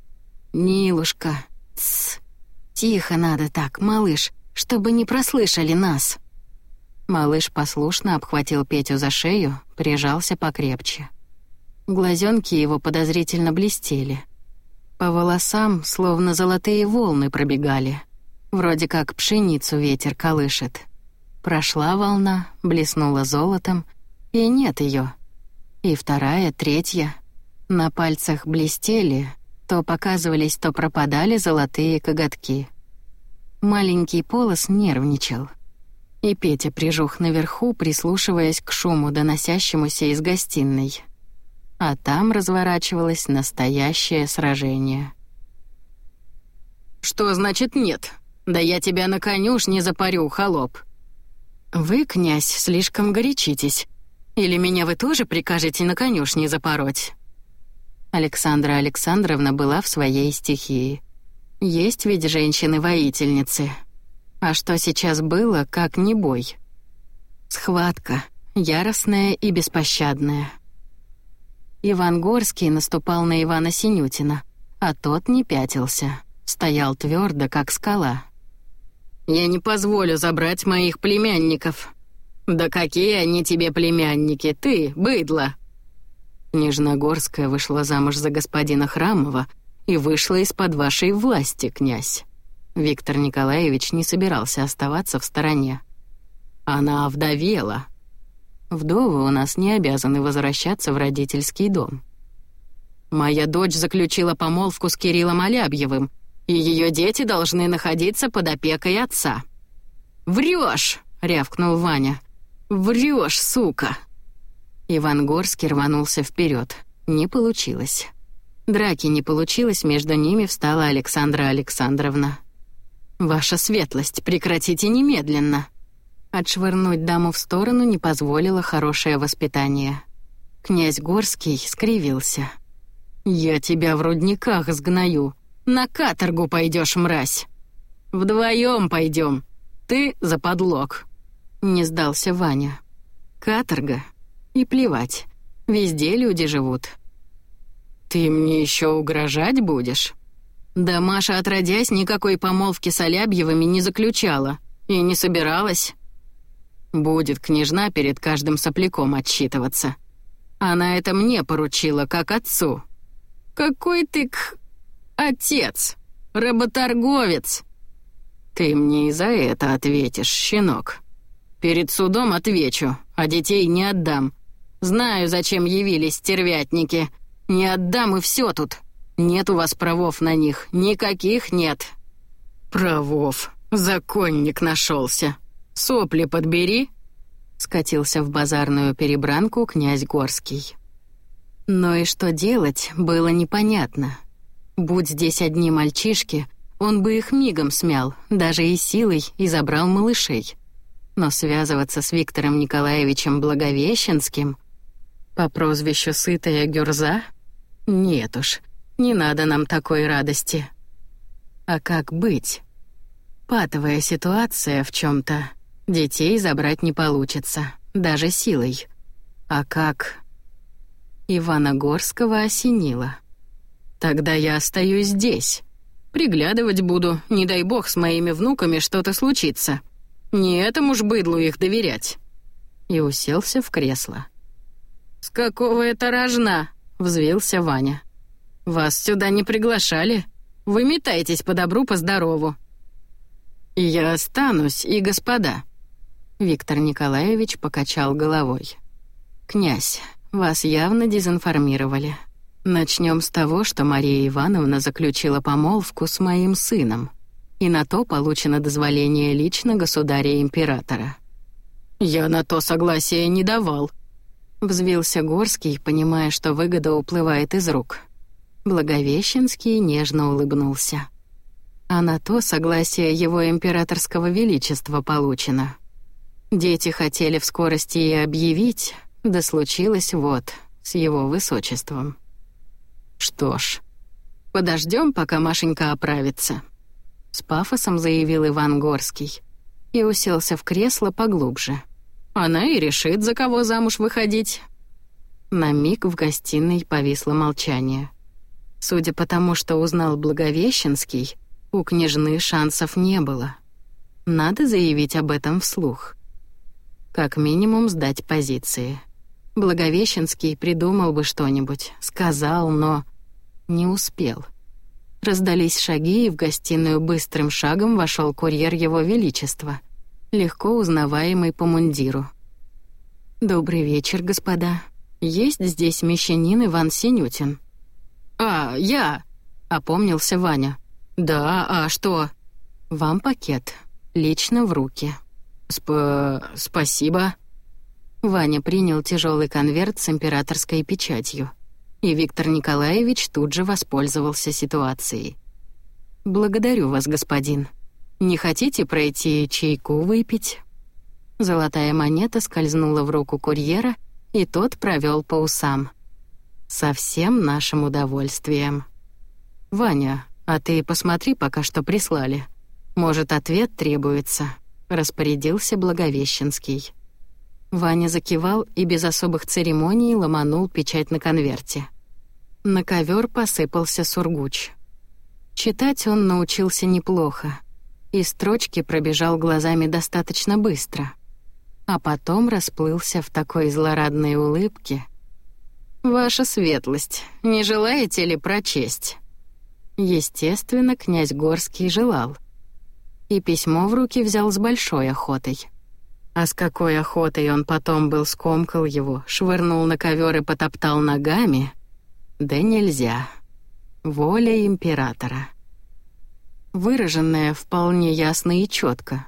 «Нилушка, тсс, тихо надо так, малыш, чтобы не прослышали нас». Малыш послушно обхватил Петю за шею, прижался покрепче. Глазенки его подозрительно блестели. По волосам словно золотые волны пробегали. Вроде как пшеницу ветер колышет. Прошла волна, блеснула золотом, и нет ее. И вторая, третья. На пальцах блестели, то показывались, то пропадали золотые коготки. Маленький Полос нервничал. И Петя прижух наверху, прислушиваясь к шуму, доносящемуся из гостиной. А там разворачивалось настоящее сражение. «Что значит нет? Да я тебя на конюшне запарю, холоп!» «Вы, князь, слишком горячитесь. Или меня вы тоже прикажете на конюшне запороть?» Александра Александровна была в своей стихии. Есть ведь женщины-воительницы. А что сейчас было, как не бой? Схватка, яростная и беспощадная. Иван Горский наступал на Ивана Синютина, а тот не пятился, стоял твердо, как скала. «Я не позволю забрать моих племянников». «Да какие они тебе племянники, ты, быдло!» Княжна Горская вышла замуж за господина Храмова и вышла из-под вашей власти, князь. Виктор Николаевич не собирался оставаться в стороне. Она овдовела. Вдовы у нас не обязаны возвращаться в родительский дом. Моя дочь заключила помолвку с Кириллом Алябьевым, и ее дети должны находиться под опекой отца. «Врешь!» — рявкнул Ваня. «Врешь, сука!» Иван Горский рванулся вперед. Не получилось. Драки не получилось, между ними встала Александра Александровна. «Ваша светлость, прекратите немедленно!» Отшвырнуть даму в сторону не позволило хорошее воспитание. Князь Горский скривился. «Я тебя в рудниках сгною. На каторгу пойдешь, мразь. Вдвоем пойдем. Ты за подлог». Не сдался Ваня. «Каторга? И плевать. Везде люди живут». «Ты мне еще угрожать будешь?» «Да Маша, отродясь, никакой помолвки с Алябьевыми не заключала. И не собиралась». «Будет княжна перед каждым сопляком отчитываться. Она это мне поручила, как отцу». «Какой ты к... отец? Работорговец!» «Ты мне и за это ответишь, щенок. Перед судом отвечу, а детей не отдам. Знаю, зачем явились стервятники. Не отдам, и все тут. Нет у вас правов на них, никаких нет». «Правов, законник нашелся. Сопли подбери», — скатился в базарную перебранку князь Горский. Но и что делать, было непонятно. Будь здесь одни мальчишки, он бы их мигом смял, даже и силой, и забрал малышей. Но связываться с Виктором Николаевичем Благовещенским по прозвищу Сытая Гюрза? Нет уж, не надо нам такой радости. А как быть? Патовая ситуация в чем-то. Детей забрать не получится, даже силой. А как? Ивана Горского осенило. «Тогда я остаюсь здесь. Приглядывать буду, не дай бог с моими внуками что-то случится. Не этому ж быдлу их доверять». И уселся в кресло. «С какого это рожна?» — взвился Ваня. «Вас сюда не приглашали. Вы метайтесь по добру, по здорову». «Я останусь, и господа». Виктор Николаевич покачал головой. «Князь, вас явно дезинформировали. Начнем с того, что Мария Ивановна заключила помолвку с моим сыном, и на то получено дозволение лично государя-императора». «Я на то согласия не давал», — взвился Горский, понимая, что выгода уплывает из рук. Благовещенский нежно улыбнулся. «А на то согласие его императорского величества получено. Дети хотели в скорости и объявить, да случилось вот, с его высочеством». «Что ж, подождем, пока Машенька оправится», — с пафосом заявил Иван Горский и уселся в кресло поглубже. «Она и решит, за кого замуж выходить». На миг в гостиной повисло молчание. Судя по тому, что узнал Благовещенский, у княжны шансов не было. Надо заявить об этом вслух. Как минимум сдать позиции. Благовещенский придумал бы что-нибудь, сказал, но не успел. Раздались шаги, и в гостиную быстрым шагом вошел курьер Его Величества, легко узнаваемый по мундиру. «Добрый вечер, господа. Есть здесь мещанин Иван Синютин?» «А, я!» — опомнился Ваня. «Да, а что?» «Вам пакет. Лично в руки». «Сп... спасибо». Ваня принял тяжелый конверт с императорской печатью, и Виктор Николаевич тут же воспользовался ситуацией. «Благодарю вас, господин. Не хотите пройти чайку выпить?» Золотая монета скользнула в руку курьера, и тот провел по усам. «Со всем нашим удовольствием». «Ваня, а ты посмотри пока, что прислали. Может, ответ требуется», — распорядился Благовещенский. Ваня закивал и без особых церемоний ломанул печать на конверте. На ковер посыпался сургуч. Читать он научился неплохо, и строчки пробежал глазами достаточно быстро, а потом расплылся в такой злорадной улыбке. «Ваша светлость, не желаете ли прочесть?» Естественно, князь Горский желал. И письмо в руки взял с большой охотой. А с какой охотой он потом был скомкал его, швырнул на ковер и потоптал ногами? Да нельзя. Воля императора. Выраженная вполне ясно и четко.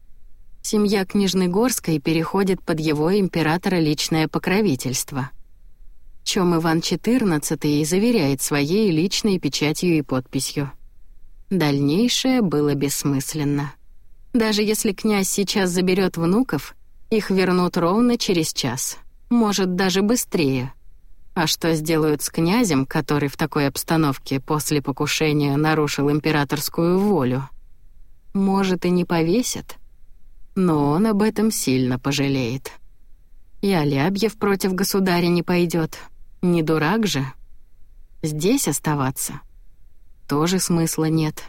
Семья княжны Горской переходит под его императора личное покровительство, в чем Иван четырнадцатый и заверяет своей личной печатью и подписью. Дальнейшее было бессмысленно. Даже если князь сейчас заберет внуков, их вернут ровно через час, может, даже быстрее. А что сделают с князем, который в такой обстановке после покушения нарушил императорскую волю? Может, и не повесят, но он об этом сильно пожалеет. И Алябьев против государя не пойдет. Не дурак же. Здесь оставаться тоже смысла нет.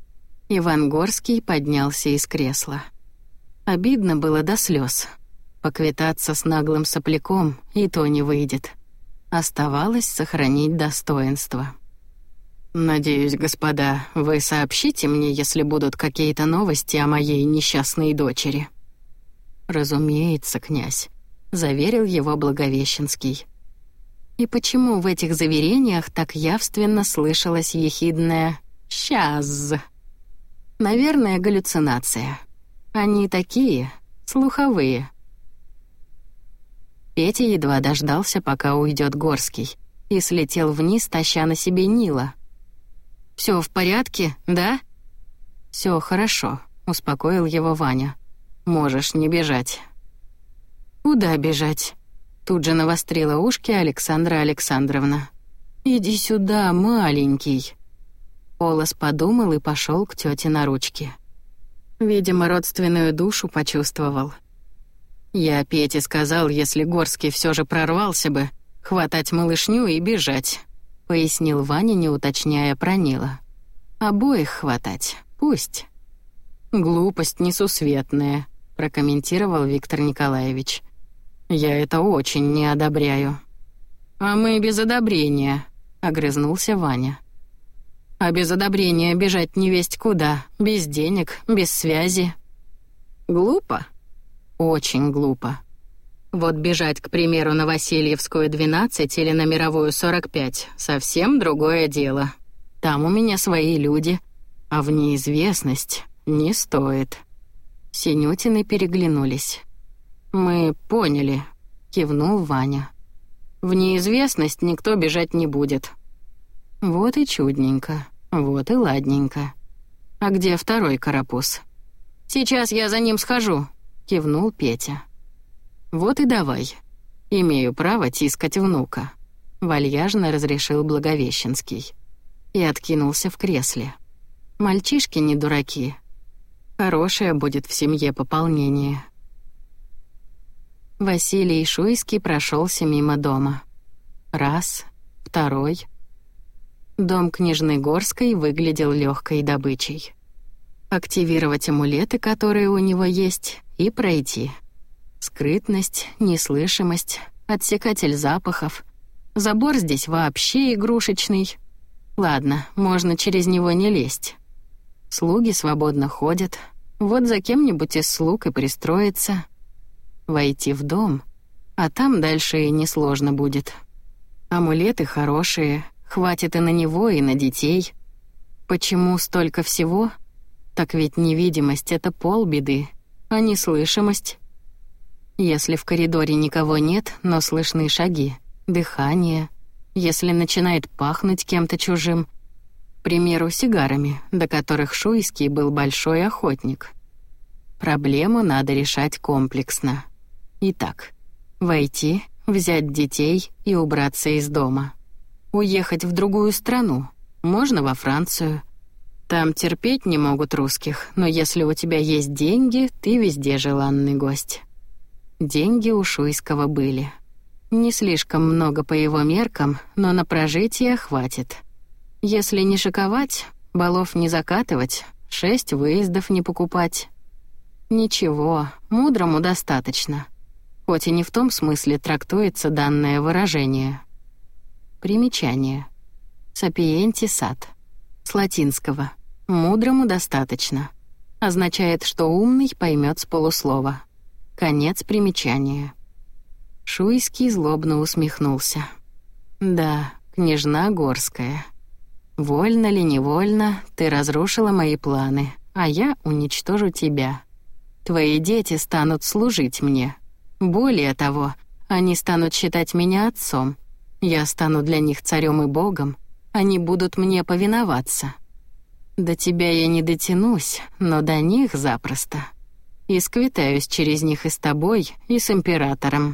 Иван Горский поднялся из кресла. Обидно было до слез. Поквитаться с наглым сопляком и то не выйдет. Оставалось сохранить достоинство. «Надеюсь, господа, вы сообщите мне, если будут какие-то новости о моей несчастной дочери». «Разумеется, князь. — заверил его Благовещенский. И почему в этих заверениях так явственно слышалось ехидное «щас»? Наверное, галлюцинация. Они такие, слуховые. Петя едва дождался, пока уйдет Горский, и слетел вниз, таща на себе Нила. «Всё в порядке, да?» «Всё хорошо», — успокоил его Ваня. «Можешь не бежать». «Куда бежать?» Тут же навострила ушки Александра Александровна. «Иди сюда, маленький». Полос подумал и пошел к тете на ручки. Видимо, родственную душу почувствовал. «Я Пете сказал, если Горский все же прорвался бы, хватать малышню и бежать», — пояснил Ваня, не уточняя про Нила. «Обоих хватать, пусть». «Глупость несусветная», — прокомментировал Виктор Николаевич. «Я это очень не одобряю». «А мы без одобрения», — огрызнулся Ваня. «А без одобрения бежать невесть куда, без денег, без связи». «Глупо?» «Очень глупо. Вот бежать, к примеру, на Васильевскую двенадцать или на Мировую сорок пять — совсем другое дело. Там у меня свои люди, а в неизвестность не стоит». Синютины переглянулись. «Мы поняли», — кивнул Ваня. «В неизвестность никто бежать не будет». «Вот и чудненько, вот и ладненько. А где второй карапуз?» «Сейчас я за ним схожу», — кивнул Петя. «Вот и давай. Имею право тискать внука», — вальяжно разрешил Благовещенский. И откинулся в кресле. «Мальчишки не дураки. Хорошее будет в семье пополнение». Василий Шуйский прошелся мимо дома. Раз, второй. Дом княжны Горской выглядел легкой добычей. Активировать амулеты, которые у него есть, и пройти. Скрытность, неслышимость, отсекатель запахов. Забор здесь вообще игрушечный. Ладно, можно через него не лезть. Слуги свободно ходят. Вот за кем-нибудь из слуг и пристроиться. Войти в дом, а там дальше и несложно будет. Амулеты хорошие, хватит и на него, и на детей. Почему столько всего? Так ведь невидимость — это полбеды, а неслышимость. Если в коридоре никого нет, но слышны шаги, дыхание, если начинает пахнуть кем-то чужим, к примеру, сигарами, до которых Шуйский был большой охотник. Проблему надо решать комплексно. Итак, войти, взять детей и убраться из дома. Уехать в другую страну, можно во Францию. Там терпеть не могут русских, но если у тебя есть деньги, ты везде желанный гость. Деньги у Шуйского были. Не слишком много по его меркам, но на прожитие хватит. Если не шиковать, балов не закатывать, шесть выездов не покупать. Ничего, мудрому достаточно. Хоть и не в том смысле трактуется данное выражение. Примечание. Сапиенти сат. С латинского. «Мудрому достаточно». Означает, что умный поймет с полуслова. Конец примечания. Шуйский злобно усмехнулся. «Да, княжна Горская. Вольно ли невольно, ты разрушила мои планы, а я уничтожу тебя. Твои дети станут служить мне. Более того, они станут считать меня отцом. Я стану для них царем и богом. Они будут мне повиноваться. До тебя я не дотянусь, но до них запросто. И сквитаюсь через них и с тобой, и с императором.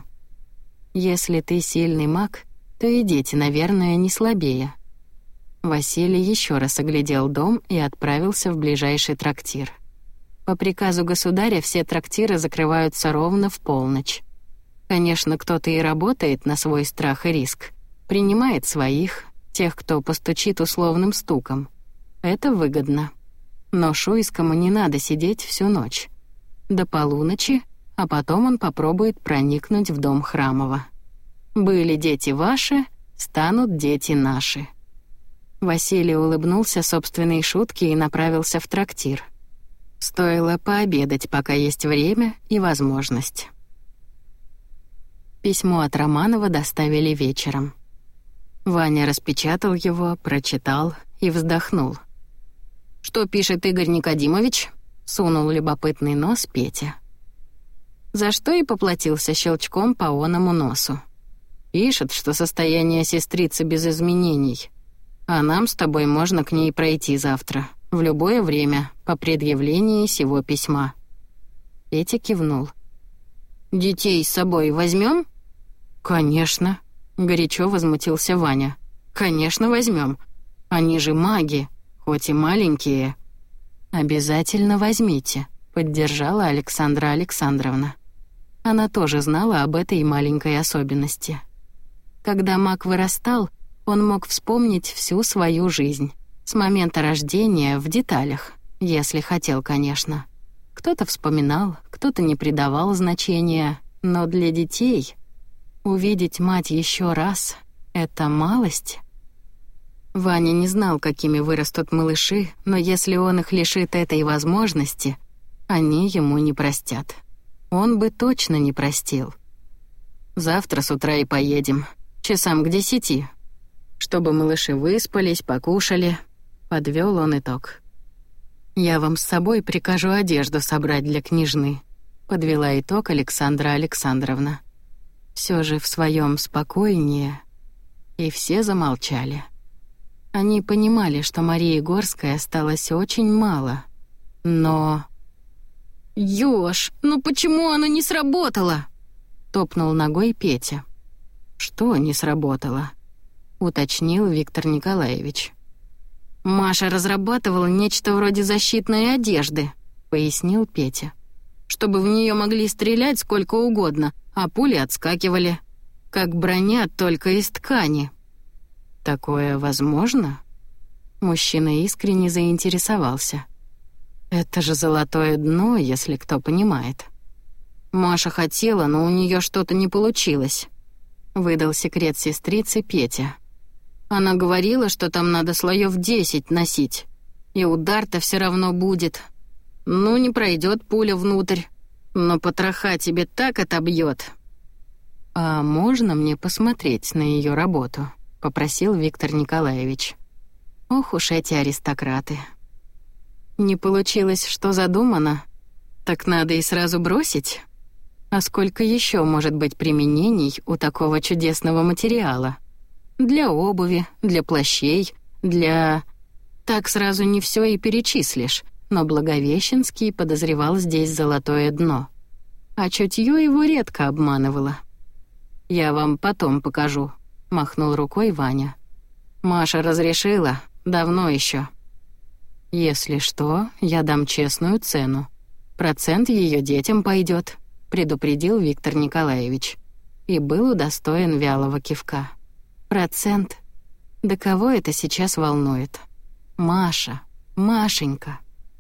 Если ты сильный маг, то и дети, наверное, не слабее». Василий еще раз оглядел дом и отправился в ближайший трактир. По приказу государя все трактиры закрываются ровно в полночь. Конечно, кто-то и работает на свой страх и риск, принимает своих, тех, кто постучит условным стуком. Это выгодно. Но Шуйскому не надо сидеть всю ночь. До полуночи, а потом он попробует проникнуть в дом Храмова. «Были дети ваши, станут дети наши». Василий улыбнулся собственной шутке и направился в трактир. Стоило пообедать, пока есть время и возможность. Письмо от Романова доставили вечером. Ваня распечатал его, прочитал и вздохнул. «Что пишет Игорь Никодимович?» — сунул любопытный нос Петя. За что и поплатился щелчком по оному носу. Пишет, что состояние сестрицы без изменений, а нам с тобой можно к ней пройти завтра, в любое время, по предъявлении сего письма. Петя кивнул. «Детей с собой возьмем?» «Конечно», — горячо возмутился Ваня. «Конечно возьмем. Они же маги, хоть и маленькие». «Обязательно возьмите», — поддержала Александра Александровна. Она тоже знала об этой маленькой особенности. Когда маг вырастал, он мог вспомнить всю свою жизнь, с момента рождения в деталях, если хотел, конечно. Кто-то вспоминал, кто-то не придавал значения, но для детей увидеть мать еще раз — это малость. Ваня не знал, какими вырастут малыши, но если он их лишит этой возможности, они ему не простят. Он бы точно не простил. «Завтра с утра и поедем, часам к десяти, чтобы малыши выспались, покушали», — подвёл он итог. «Я вам с собой прикажу одежду собрать для княжны», — подвела итог Александра Александровна. Все же в своем спокойнее. И все замолчали. Они понимали, что Марии Горской осталось очень мало, но... «Ёж, ну почему оно не сработало?» — топнул ногой Петя. «Что не сработало?» — уточнил Виктор Николаевич. «Маша разрабатывала нечто вроде защитной одежды», — пояснил Петя. «Чтобы в нее могли стрелять сколько угодно, а пули отскакивали. Как броня, только из ткани». «Такое возможно?» Мужчина искренне заинтересовался. «Это же золотое дно, если кто понимает». «Маша хотела, но у нее что-то не получилось», — выдал секрет сестрицы Петя. «Она говорила, что там надо слоев десять носить, и удар-то все равно будет. Ну, не пройдет пуля внутрь, но потроха тебе так отобьет». «А можно мне посмотреть на ее работу?» — попросил Виктор Николаевич. «Ох уж эти аристократы». «Не получилось, что задумано? Так надо и сразу бросить? А сколько еще может быть применений у такого чудесного материала? Для обуви, для плащей, для...» Так сразу не все и перечислишь, но Благовещенский подозревал здесь золотое дно. А чутье его редко обманывало. «Я вам потом покажу», — махнул рукой Ваня. «Маша разрешила, давно еще. «Если что, я дам честную цену. Процент ее детям пойдет», — предупредил Виктор Николаевич. И был удостоен вялого кивка. «Процент? Да кого это сейчас волнует? Маша, Машенька».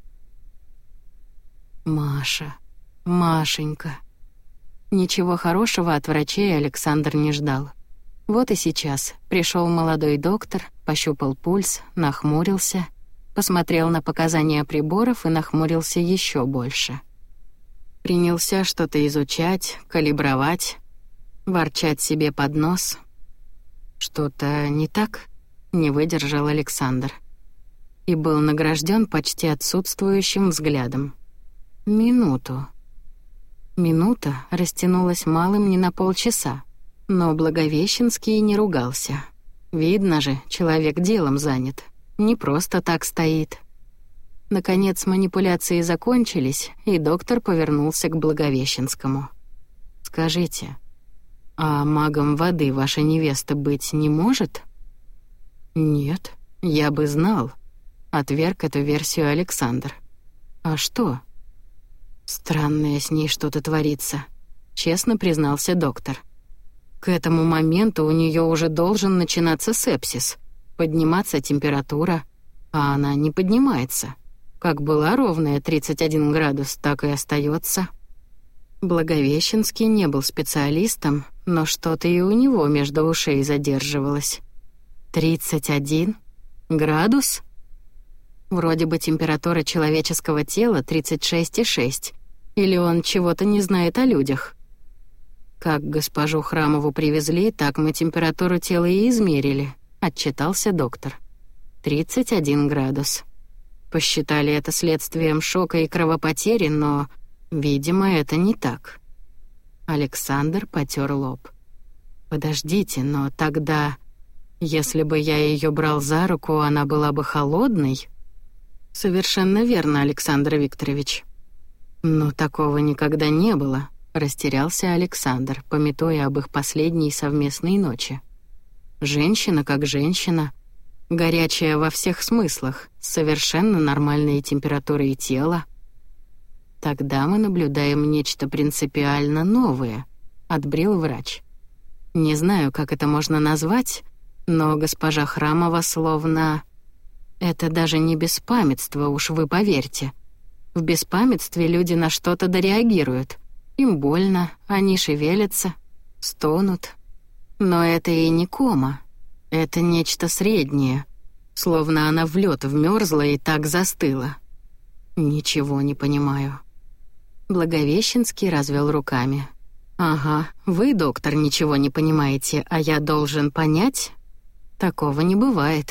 Маша, Машенька. Ничего хорошего от врачей Александр не ждал. Вот и сейчас пришел молодой доктор, пощупал пульс, нахмурился, посмотрел на показания приборов и нахмурился еще больше. Принялся что-то изучать, калибровать, ворчать себе под нос. «Что-то не так?» — не выдержал Александр. И был награжден почти отсутствующим взглядом. Минуту. Минута растянулась малым не на полчаса, но Благовещенский не ругался. Видно же, человек делом занят. Не просто так стоит. Наконец манипуляции закончились, и доктор повернулся к Благовещенскому. «Скажите, а магом воды ваша невеста быть не может?» «Нет, я бы знал», — отверг эту версию Александр. «А что?» «Странное с ней что-то творится», — честно признался доктор. «К этому моменту у нее уже должен начинаться сепсис, подниматься температура, а она не поднимается. Как была ровная тридцать один градус, так и остается». Благовещенский не был специалистом, но что-то и у него между ушей задерживалось. «Тридцать один? Градус?» Вроде бы температура человеческого тела тридцать шесть и шесть. Или он чего-то не знает о людях? Как госпожу Храмову привезли, так мы температуру тела и измерили, отчитался доктор. тридцать один градус. Посчитали это следствием шока и кровопотери, но, видимо, это не так. Александр потер лоб. Подождите, но тогда, если бы я ее брал за руку, она была бы холодной? Совершенно верно, Александр Викторович. Но такого никогда не было, растерялся Александр, памятуя об их последней совместной ночи. Женщина как женщина, горячая во всех смыслах, с совершенно нормальной температурой тела. Тогда мы наблюдаем нечто принципиально новое, отбрил врач. Не знаю, как это можно назвать, но госпожа Храмова словно... Это даже не беспамятство, уж вы поверьте. В беспамятстве люди на что-то дореагируют. Им больно, они шевелятся, стонут. Но это и не кома. Это нечто среднее, словно она в лёд вмёрзла и так застыла. Ничего не понимаю. Благовещенский развел руками. «Ага, вы, доктор, ничего не понимаете, а я должен понять? Такого не бывает».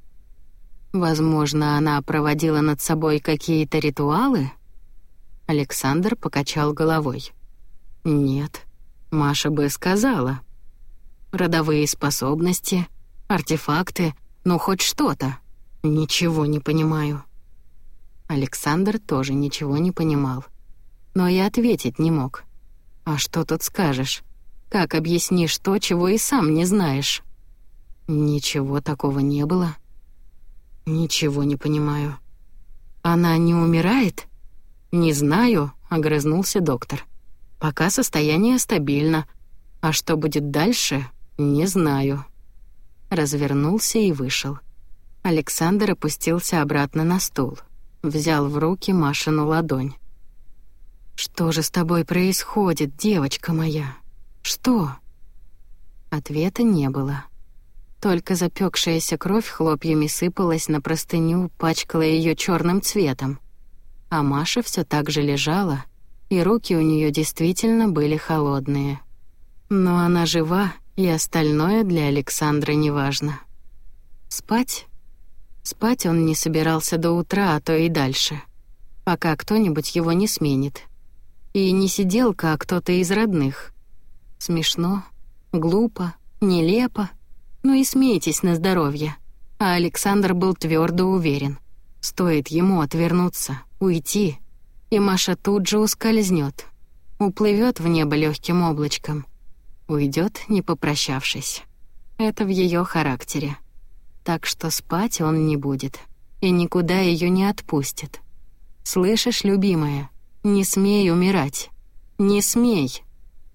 Возможно, она проводила над собой какие-то ритуалы? Александр покачал головой. Нет, Маша бы сказала. Родовые способности, артефакты, ну хоть что-то. Ничего не понимаю. Александр тоже ничего не понимал. Но и ответить не мог. А что тут скажешь? Как объяснишь то, чего и сам не знаешь? Ничего такого не было. Ничего не понимаю. Она не умирает? Не знаю, огрызнулся доктор. Пока состояние стабильно. А что будет дальше, не знаю. Развернулся и вышел. Александр опустился обратно на стул. Взял в руки Машину ладонь. «Что же с тобой происходит, девочка моя? Что?» Ответа не было. Только запекшаяся кровь хлопьями сыпалась на простыню, пачкала ее черным цветом. А Маша все так же лежала, и руки у нее действительно были холодные. Но она жива, и остальное для Александра неважно. Спать? Спать он не собирался до утра, а то и дальше, пока кто-нибудь его не сменит. И не сиделка, а кто-то из родных. Смешно, глупо, нелепо. Ну и смейтесь на здоровье. А Александр был твердо уверен. Стоит ему отвернуться, уйти, и Маша тут же ускользнет, уплывет в небо легким облачком, уйдет, не попрощавшись. Это в ее характере. Так что спать он не будет и никуда ее не отпустит. Слышишь, любимая, не смей умирать. Не смей.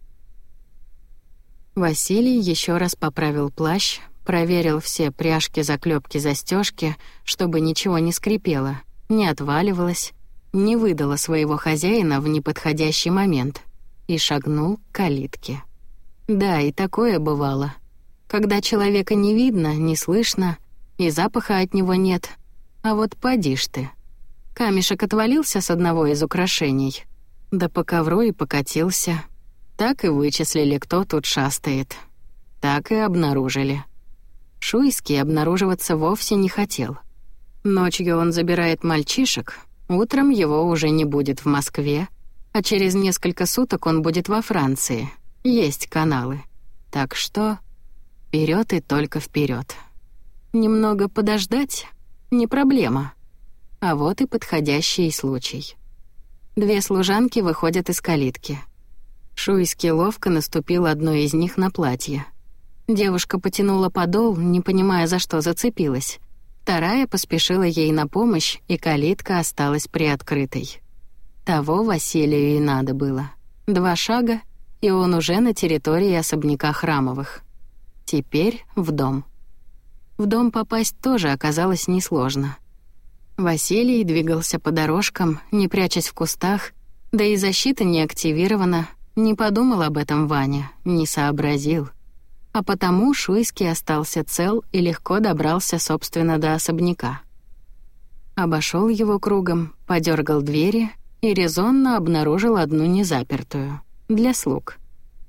Василий еще раз поправил плащ, проверил все пряжки, заклепки, застежки, чтобы ничего не скрипело, не отваливалось, не выдало своего хозяина в неподходящий момент, и шагнул к калитке. Да, и такое бывало. Когда человека не видно, не слышно, и запаха от него нет. А вот поди ж ты. Камешек отвалился с одного из украшений, да по ковру и покатился. Так и вычислили, кто тут шастает. Так и обнаружили. Шуйский обнаруживаться вовсе не хотел. Ночью он забирает мальчишек, утром его уже не будет в Москве, а через несколько суток он будет во Франции. Есть каналы. Так что вперед и только вперед. Немного подождать — не проблема. А вот и подходящий случай. Две служанки выходят из калитки. Шуйский ловко наступил одной из них на платье. Девушка потянула подол, не понимая, за что зацепилась. Вторая поспешила ей на помощь, и калитка осталась приоткрытой. Того Василию и надо было. Два шага, и он уже на территории особняка Храмовых. Теперь в дом. В дом попасть тоже оказалось несложно. Василий двигался по дорожкам, не прячась в кустах, да и защита не активирована. Не подумал об этом Ваня, не сообразил. А потому Шуйский остался цел и легко добрался, собственно, до особняка. Обошел его кругом, подергал двери и резонно обнаружил одну незапертую, для слуг.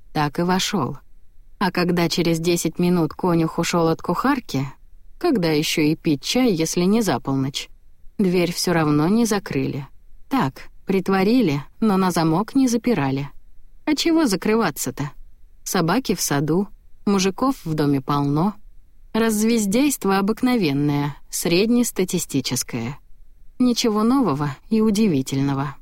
так и вошел. А когда через десять минут конюх ушел от кухарки, когда еще и пить чай, если не за полночь, дверь все равно не закрыли. Так, притворили, но на замок не запирали. А чего закрываться-то? Собаки в саду, мужиков в доме полно. Раззвездейство обыкновенное, среднестатистическое. Ничего нового и удивительного.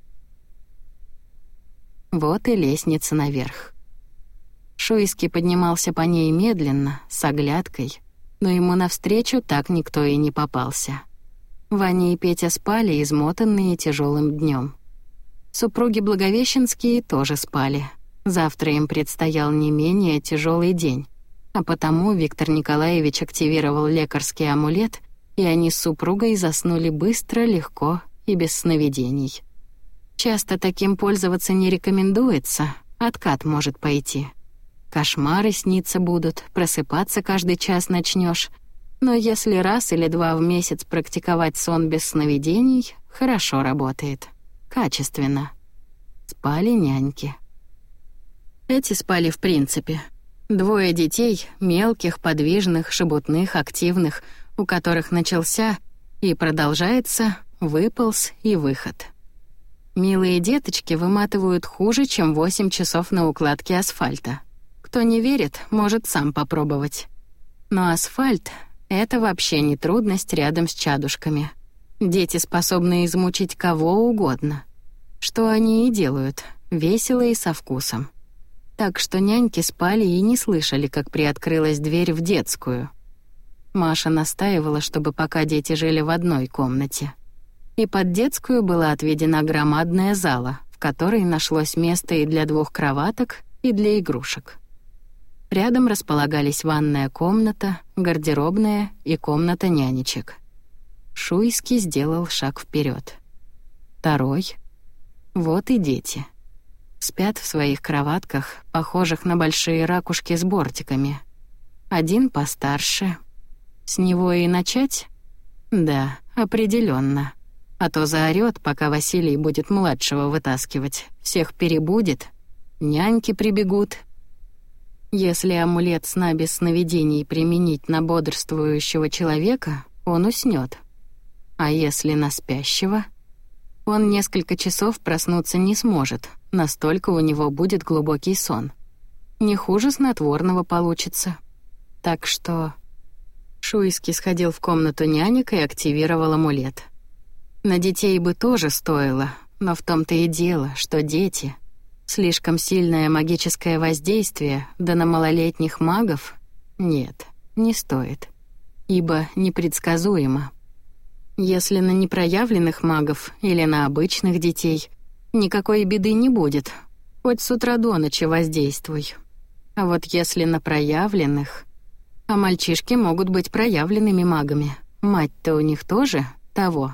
Вот и лестница наверх. Шуйский поднимался по ней медленно, с оглядкой, но ему навстречу так никто и не попался. Ваня и Петя спали, измотанные тяжелым днем. Супруги Благовещенские тоже спали. Завтра им предстоял не менее тяжелый день, а потому Виктор Николаевич активировал лекарский амулет, и они с супругой заснули быстро, легко и без сновидений. Часто таким пользоваться не рекомендуется, откат может пойти. Кошмары сниться будут, просыпаться каждый час начнешь. Но если раз или два в месяц практиковать сон без сновидений, хорошо работает. Качественно. Спали няньки. Эти спали в принципе. Двое детей, мелких, подвижных, шебутных, активных, у которых начался и продолжается выполз и выход. Милые деточки выматывают хуже, чем восемь часов на укладке асфальта. Кто не верит, может сам попробовать. Но асфальт — это вообще не трудность рядом с чадушками. Дети способны измучить кого угодно. Что они и делают, весело и со вкусом. Так что няньки спали и не слышали, как приоткрылась дверь в детскую. Маша настаивала, чтобы пока дети жили в одной комнате. И под детскую была отведена громадная зала, в которой нашлось место и для двух кроваток, и для игрушек. Рядом располагались ванная комната, гардеробная и комната нянечек. Шуйский сделал шаг вперед. Второй. Вот и дети. Спят в своих кроватках, похожих на большие ракушки с бортиками. Один постарше. С него и начать? Да, определенно. А то заорёт, пока Василий будет младшего вытаскивать. Всех перебудет. Няньки прибегут. Если амулет сна без сновидений применить на бодрствующего человека, он уснёт. А если на спящего? Он несколько часов проснуться не сможет, настолько у него будет глубокий сон. Не хуже снотворного получится. Так что... Шуйский сходил в комнату нянек и активировал амулет. На детей бы тоже стоило, но в том-то и дело, что дети... Слишком сильное магическое воздействие, да на малолетних магов... Нет, не стоит. Ибо непредсказуемо. Если на непроявленных магов или на обычных детей, никакой беды не будет. Хоть с утра до ночи воздействуй. А вот если на проявленных... А мальчишки могут быть проявленными магами. Мать-то у них тоже того.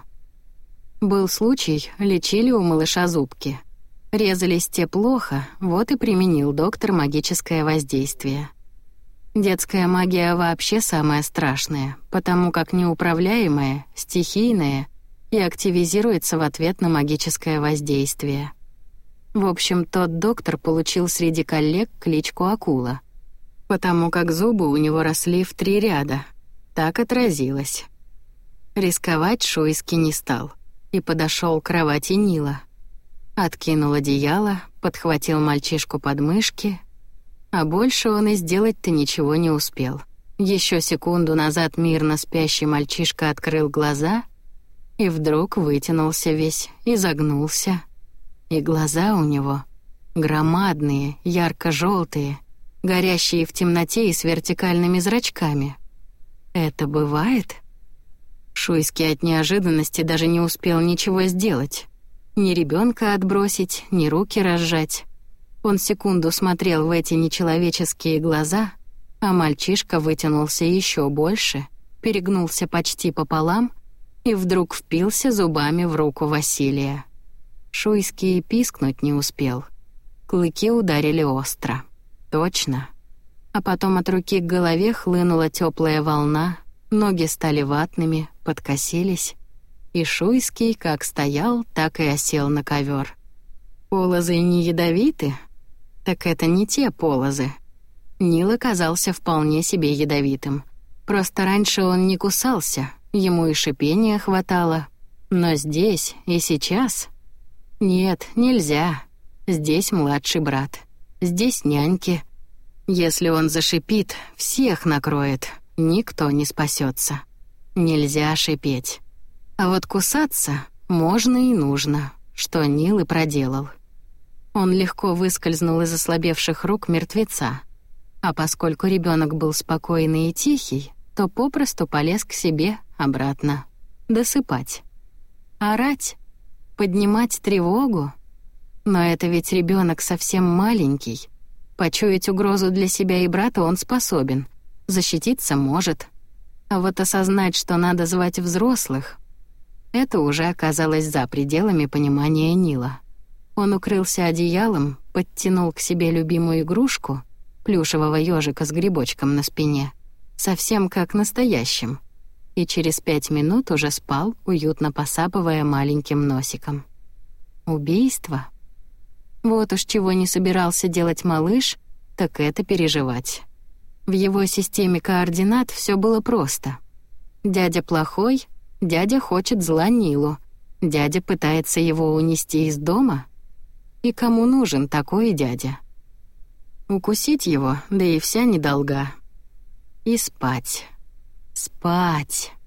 Был случай, лечили у малыша зубки. Резались те плохо, вот и применил доктор магическое воздействие. Детская магия вообще самая страшная, потому как неуправляемая, стихийная и активизируется в ответ на магическое воздействие. В общем, тот доктор получил среди коллег кличку «Акула», потому как зубы у него росли в три ряда. Так отразилось. Рисковать Шуйский не стал и подошел к кровати Нила. Откинул одеяло, подхватил мальчишку под мышки, а больше он и сделать-то ничего не успел. Еще секунду назад мирно спящий мальчишка открыл глаза и вдруг вытянулся весь, изогнулся. И глаза у него громадные, ярко-желтые, горящие в темноте и с вертикальными зрачками. Это бывает? Шуйский от неожиданности даже не успел ничего сделать. Ни ребенка отбросить, ни руки разжать. Он секунду смотрел в эти нечеловеческие глаза, а мальчишка вытянулся еще больше, перегнулся почти пополам и вдруг впился зубами в руку Василия. Шуйский пискнуть не успел. Клыки ударили остро. Точно. А потом от руки к голове хлынула теплая волна, ноги стали ватными, подкосились, и Шуйский как стоял, так и осел на ковер. Полозы не ядовиты? Так это не те полозы. Нил оказался вполне себе ядовитым. Просто раньше он не кусался, ему и шипения хватало. Но здесь и сейчас... Нет, нельзя. Здесь младший брат. Здесь няньки. Если он зашипит, всех накроет. Никто не спасется. Нельзя шипеть. А вот кусаться можно и нужно, что Нил и проделал. Он легко выскользнул из ослабевших рук мертвеца. А поскольку ребенок был спокойный и тихий, то попросту полез к себе обратно. Досыпать. Орать? Поднимать тревогу? Но это ведь ребенок совсем маленький. Почуять угрозу для себя и брата он способен. Защититься может. А вот осознать, что надо звать взрослых, это уже оказалось за пределами понимания Нила. Он укрылся одеялом, подтянул к себе любимую игрушку, плюшевого ежика с грибочком на спине, совсем как настоящим, и через пять минут уже спал, уютно посапывая маленьким носиком. Убийство? Вот уж чего не собирался делать малыш, так это переживать. В его системе координат все было просто. Дядя плохой, дядя хочет зла Нилу, дядя пытается его унести из дома. И кому нужен такой дядя? Укусить его, да и вся недолга. И спать. Спать.